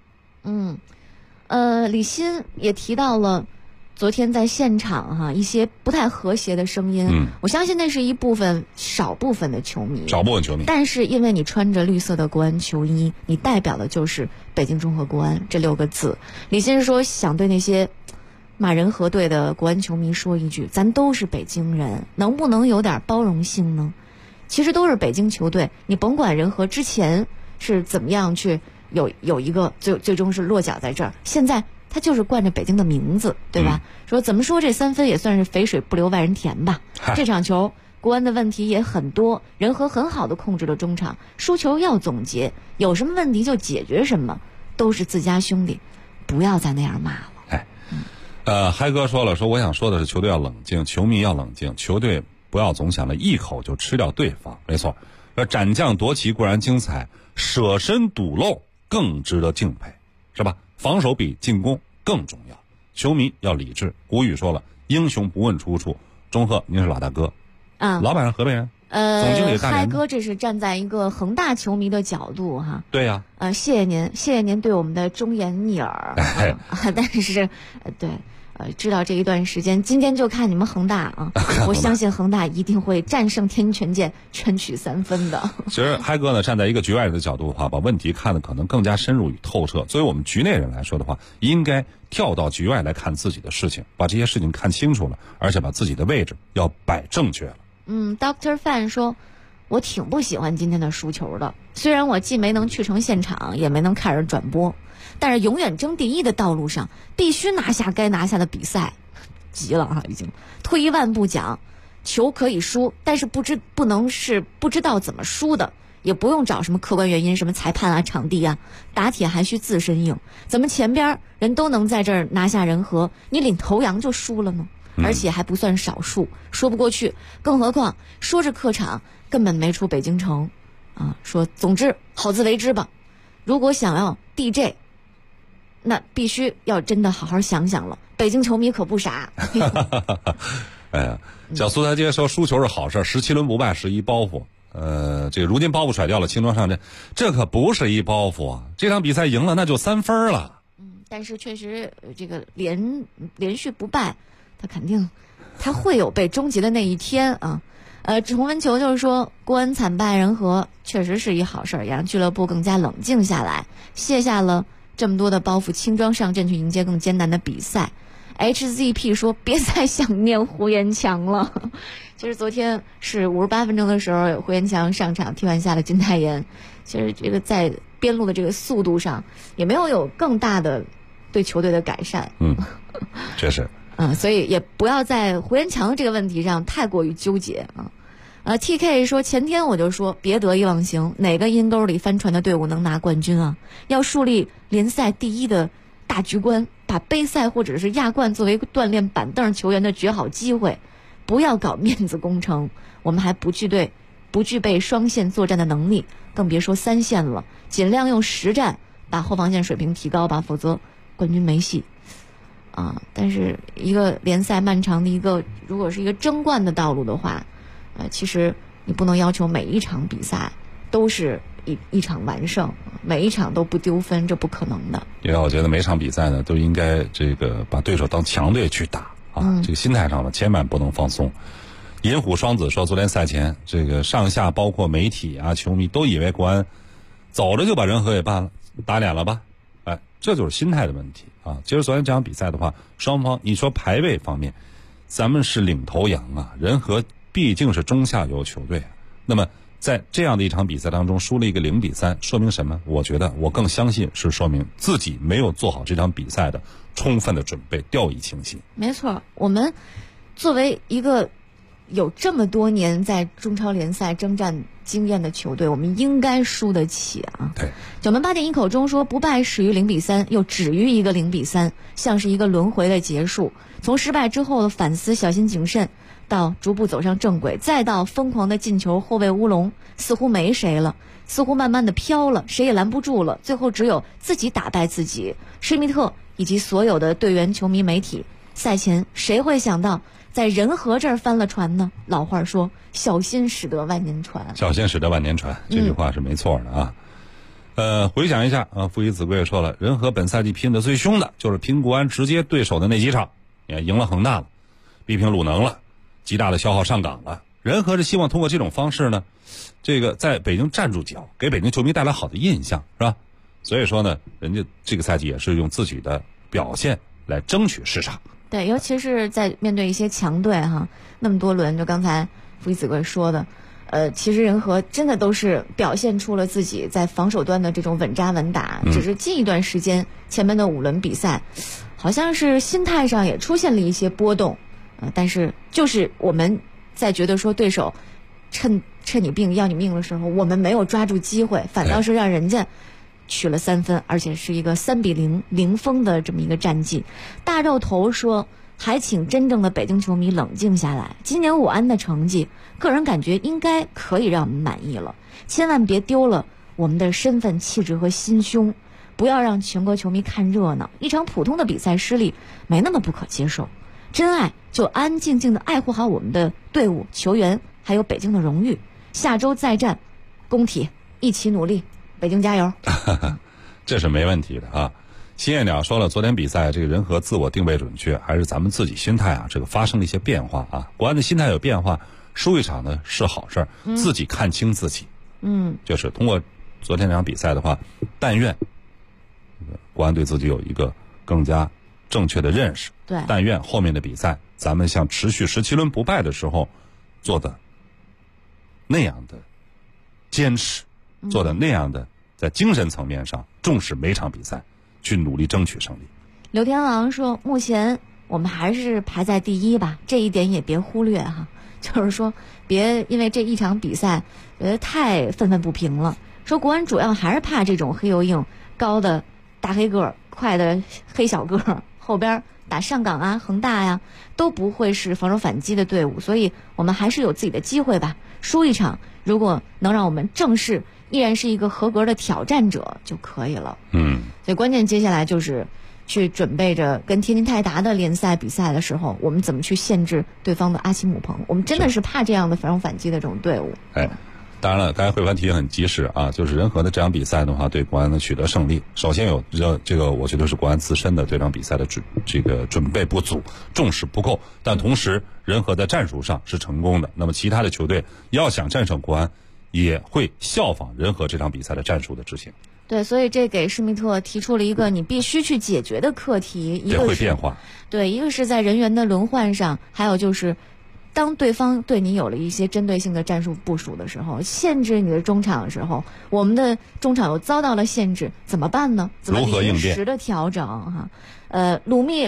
李欣也提到了昨天在现场一些不太和谐的声音。我相信那是少部分的球迷，但是因为你穿着绿色的国安球衣，你代表的就是北京中赫国安这6个字。李欣说想对那些骂人和队的国安球迷说一句，咱都是北京人，能不能有点包容性呢？其实都是北京球队，你甭管人和之前是怎么样去有一个最终是落脚在这儿，现在他就是冠着北京的名字，对吧？说怎么说这3分也算是肥水不流外人田吧。这场球国安的问题也很多，人和很好的控制了中场，输球要总结，有什么问题就解决什么，都是自家兄弟，不要再那样骂了。
嗨哥说了，说我想说的是球队要冷静，球迷要冷静，球队不要总想着一口就吃掉对方。没错，斩将夺旗固然精彩，舍身堵漏更值得敬佩，是吧？防守比进攻更重要，球迷要理智。古语说了，英雄不问出处。钟赫，您是老大哥
啊，
老板是河北人，总经理大连。
嗨哥，这是站在一个恒大球迷的角度哈。
对呀。
谢谢您对我们的忠言逆耳。但是对。知道这一段时间，今天就看你们恒大啊！我相信恒大一定会战胜天权健，全取3分的。
其实嗨哥呢，站在一个局外人的角度的话，把问题看得可能更加深入与透彻。作为我们局内人来说的话，应该跳到局外来看自己的事情，把这些事情看清楚了，而且把自己的位置要摆正确了。
Dr. Fan 说，我挺不喜欢今天的输球的。虽然我既没能去成现场，也没能看着转播。但是永远争第一的道路上，必须拿下该拿下的比赛。急了已经。退一万步讲，球可以输，但是不能是不知道怎么输的，也不用找什么客观原因，什么裁判啊、场地啊，打铁还需自身硬。怎么前边人都能在这儿拿下人和，你领头羊就输了呢？而且还不算少数，说不过去。更何况说是客场，根本没出北京城啊。说总之好自为之吧。如果想要 DJ。那必须要真的好好想想了，北京球迷可不傻。
小苏台街说输球是好事，17轮不败是一包袱。这个如今包袱甩掉了，轻装上阵，这可不是一包袱啊！这场比赛赢了，那就3分了。
但是确实这个连续不败，他会有被终结的那一天啊。重温球就是说，国安惨败人和确实是一好事，也让俱乐部更加冷静下来，卸下了这么多的包袱，轻装上阵去迎接更艰难的比赛。HZP 说别再想念胡延强了。其实昨天是58分钟的时候，胡延强上场替换下了金泰妍。其实这个在边路的这个速度上也没有更大的对球队的改善。
确实。
所以也不要在胡延强这个问题上太过于纠结啊。TK 说前天我就说别得意忘形，哪个阴沟里翻船的队伍能拿冠军啊？要树立联赛第一的大局观，把杯赛或者是亚冠作为锻炼板凳球员的绝好机会，不要搞面子工程。我们还不具备双线作战的能力，更别说3线了。尽量用实战把后防线水平提高吧，否则冠军没戏啊。但是一个联赛漫长的如果是一个争冠的道路的话，其实你不能要求每一场比赛都是一场完胜，每一场都不丢分，这不可能的。
因为我觉得每场比赛呢，都应该这个把对手当强队去打啊。这个心态上呢，千万不能放松。银虎双子说，昨天赛前这个上下包括媒体啊、球迷都以为国安走着就把人和给办了，打脸了吧？这就是心态的问题啊。其实昨天这场比赛的话，双方你说排位方面，咱们是领头羊啊，人和毕竟是中下游球队，那么在这样的一场比赛当中输了一个0-3，说明什么？我觉得我更相信是说明自己没有做好这场比赛的充分的准备，掉以轻心。
没错，我们作为一个有这么多年在中超联赛征战经验的球队，我们应该输得起啊。
对，
九门8点一口中说，不败始于0-3，又止于一个0-3，像是一个轮回的结束。从失败之后的反思、小心谨慎，到逐步走上正轨，再到疯狂的进球、后卫乌龙，似乎没谁了，似乎慢慢的飘了，谁也拦不住了，最后只有自己打败自己。施密特以及所有的队员、球迷、媒体，赛前谁会想到在仁和这儿翻了船呢？老话说，小心驶得万年船。
小心驶得万年船，这句话是没错的啊。回想一下啊，父以子贵说了，仁和本赛季拼得最凶的就是拼国安直接对手的那几场，也赢了恒大了，逼平鲁能了，极大的消耗上港了。仁和是希望通过这种方式呢，这个在北京站住脚，给北京球迷带来好的印象，是吧？所以说呢，人家这个赛季也是用自己的表现来争取市场。
对，尤其是在面对一些强队哈，那么多轮，就刚才傅一子贵说的，其实仁和真的都是表现出了自己在防守端的这种稳扎稳打，只是近一段时间前面的5轮比赛，好像是心态上也出现了一些波动，但是就是我们在觉得说对手趁你病要你命的时候，我们没有抓住机会，反倒是让人家取了3分，而且是一个3-0零封的这么一个战绩。大肉头说，还请真正的北京球迷冷静下来，今年武安的成绩，个人感觉应该可以让我们满意了，千万别丢了我们的身份、气质和心胸，不要让全国球迷看热闹，一场普通的比赛失利没那么不可接受，真爱就安安静静的爱护好我们的队伍、球员，还有北京的荣誉。下周再战，工体一起努力，北京加油！
这是没问题的啊。新叶鸟说了，昨天比赛这个仁和自我定位准确，还是咱们自己心态啊，这个发生了一些变化啊。国安的心态有变化，输一场呢是好事儿，自己看清自己。就是通过昨天这场比赛的话，但愿国安对自己有一个更加正确的认识。
对，
但愿后面的比赛，咱们像持续17轮不败的时候做的那样的坚持，做的那样的在精神层面上重视每场比赛，去努力争取胜利。
刘天王说，目前我们还是排在第1吧，这一点也别忽略哈。就是说，别因为这一场比赛，太愤愤不平了。说国安主要还是怕这种黑又硬、高的大黑个儿、快的黑小个儿，后边打上港啊、恒大呀，都不会是防守反击的队伍，所以我们还是有自己的机会吧。输一场，如果能让我们正式依然是一个合格的挑战者就可以了。所以关键接下来就是去准备着跟天津泰达的联赛比赛的时候，我们怎么去限制对方的阿奇姆彭？我们真的是怕这样的防守反击的这种队伍。
当然了，刚才慧凡提醒很及时啊，就是仁和的这场比赛的话，对国安的取得胜利，首先有这个，我觉得是国安自身的这场比赛的准备不足，重视不够，但同时仁和在战术上是成功的，那么其他的球队要想战胜国安，也会效仿仁和这场比赛的战术的执行。
对，所以这给施密特提出了一个你必须去解决的课题，一个是
会变化，
对，一个是在人员的轮换上，还有就是当对方对你有了一些针对性的战术部署的时候，限制你的中场的时候，我们的中场又遭到了限制，怎么办呢？怎么临时的调整哈？鲁密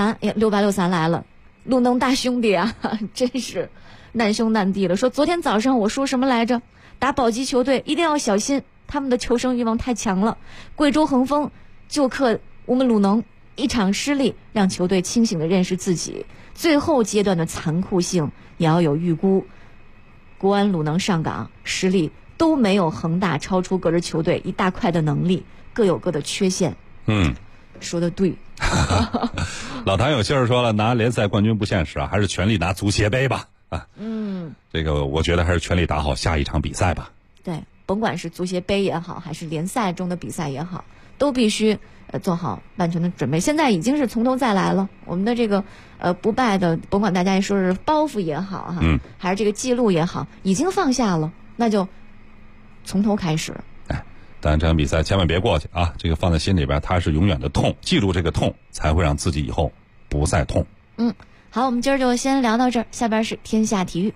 6863来了，鲁能大兄弟啊，真是难兄难弟了。说昨天早上我说什么来着？打保级球队一定要小心，他们的求生欲望太强了。贵州恒丰就克我们鲁能，一场失利让球队清醒地认识自己，最后阶段的残酷性也要有预估。国安、鲁能上港实力都没有恒大超出各支球队一大块的能力，各有各的缺陷。说得对。
老谭有信儿说了，拿联赛冠军不现实啊，还是全力拿足协杯吧。这个我觉得还是全力打好下一场比赛吧。
对，甭管是足协杯也好，还是联赛中的比赛也好，都必须做好万全的准备。现在已经是从头再来了，我们的这个不败的，甭管大家说是包袱也好哈，还是这个记录也好，已经放下了，那就从头开始。
当然这场比赛千万别过去啊，这个放在心里边，它是永远的痛，记住这个痛，才会让自己以后不再痛。
好，我们今儿就先聊到这儿，下边是天下体育。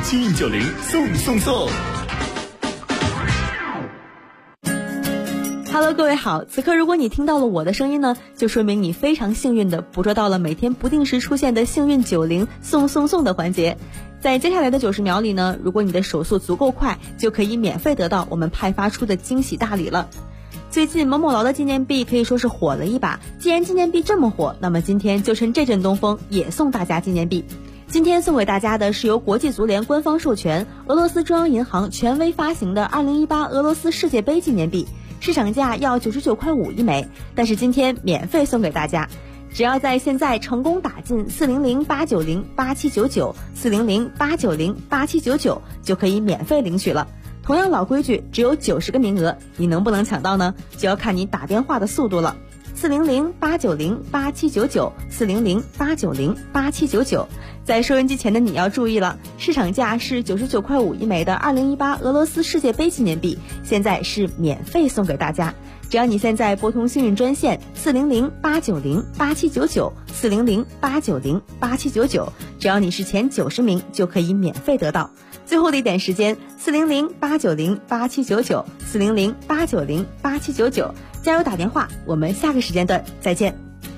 7190送送送。
Hello， 各位好，此刻如果你听到了我的声音呢，就说明你非常幸运的捕捉到了每天不定时出现的幸运90送的环节。在接下来的90秒里呢，如果你的手速足够快，就可以免费得到我们派发出的惊喜大礼了。最近某某劳的纪念币可以说是火了一把，既然纪念币这么火，那么今天就趁这阵东风也送大家纪念币。今天送给大家的是由国际足联官方授权，俄罗斯中央银行权威发行的2018俄罗斯世界杯纪念币，市场价要99.5块一枚，但是今天免费送给大家。只要在现在成功打进400-890-8799 400-890-8799就可以免费领取了。同样老规矩，只有90个名额，你能不能抢到呢？就要看你打电话的速度了。400-890-8799 400-890-8799。在收音机前的你要注意了，市场价是99.5块一枚的2018俄罗斯世界杯纪念币，现在是免费送给大家。只要你现在拨通幸运专线400-890-8799 400-890-8799，只要你是前90名就可以免费得到。最后的一点时间，400-890-8799 400-890-8799，加油打电话，我们下个时间段再见。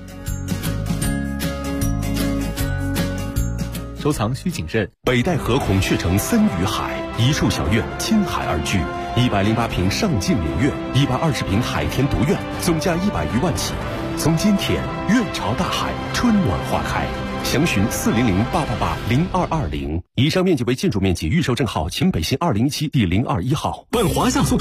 收藏需谨慎。北戴河孔雀城森与海一处小院，亲海而居，108平上进明月，120平海天独院，总价100余万起。从今天，院朝大海，春暖花开。详询400-888-0220。以上面积为建筑面积，预售证号秦北新207第021号。
本华夏速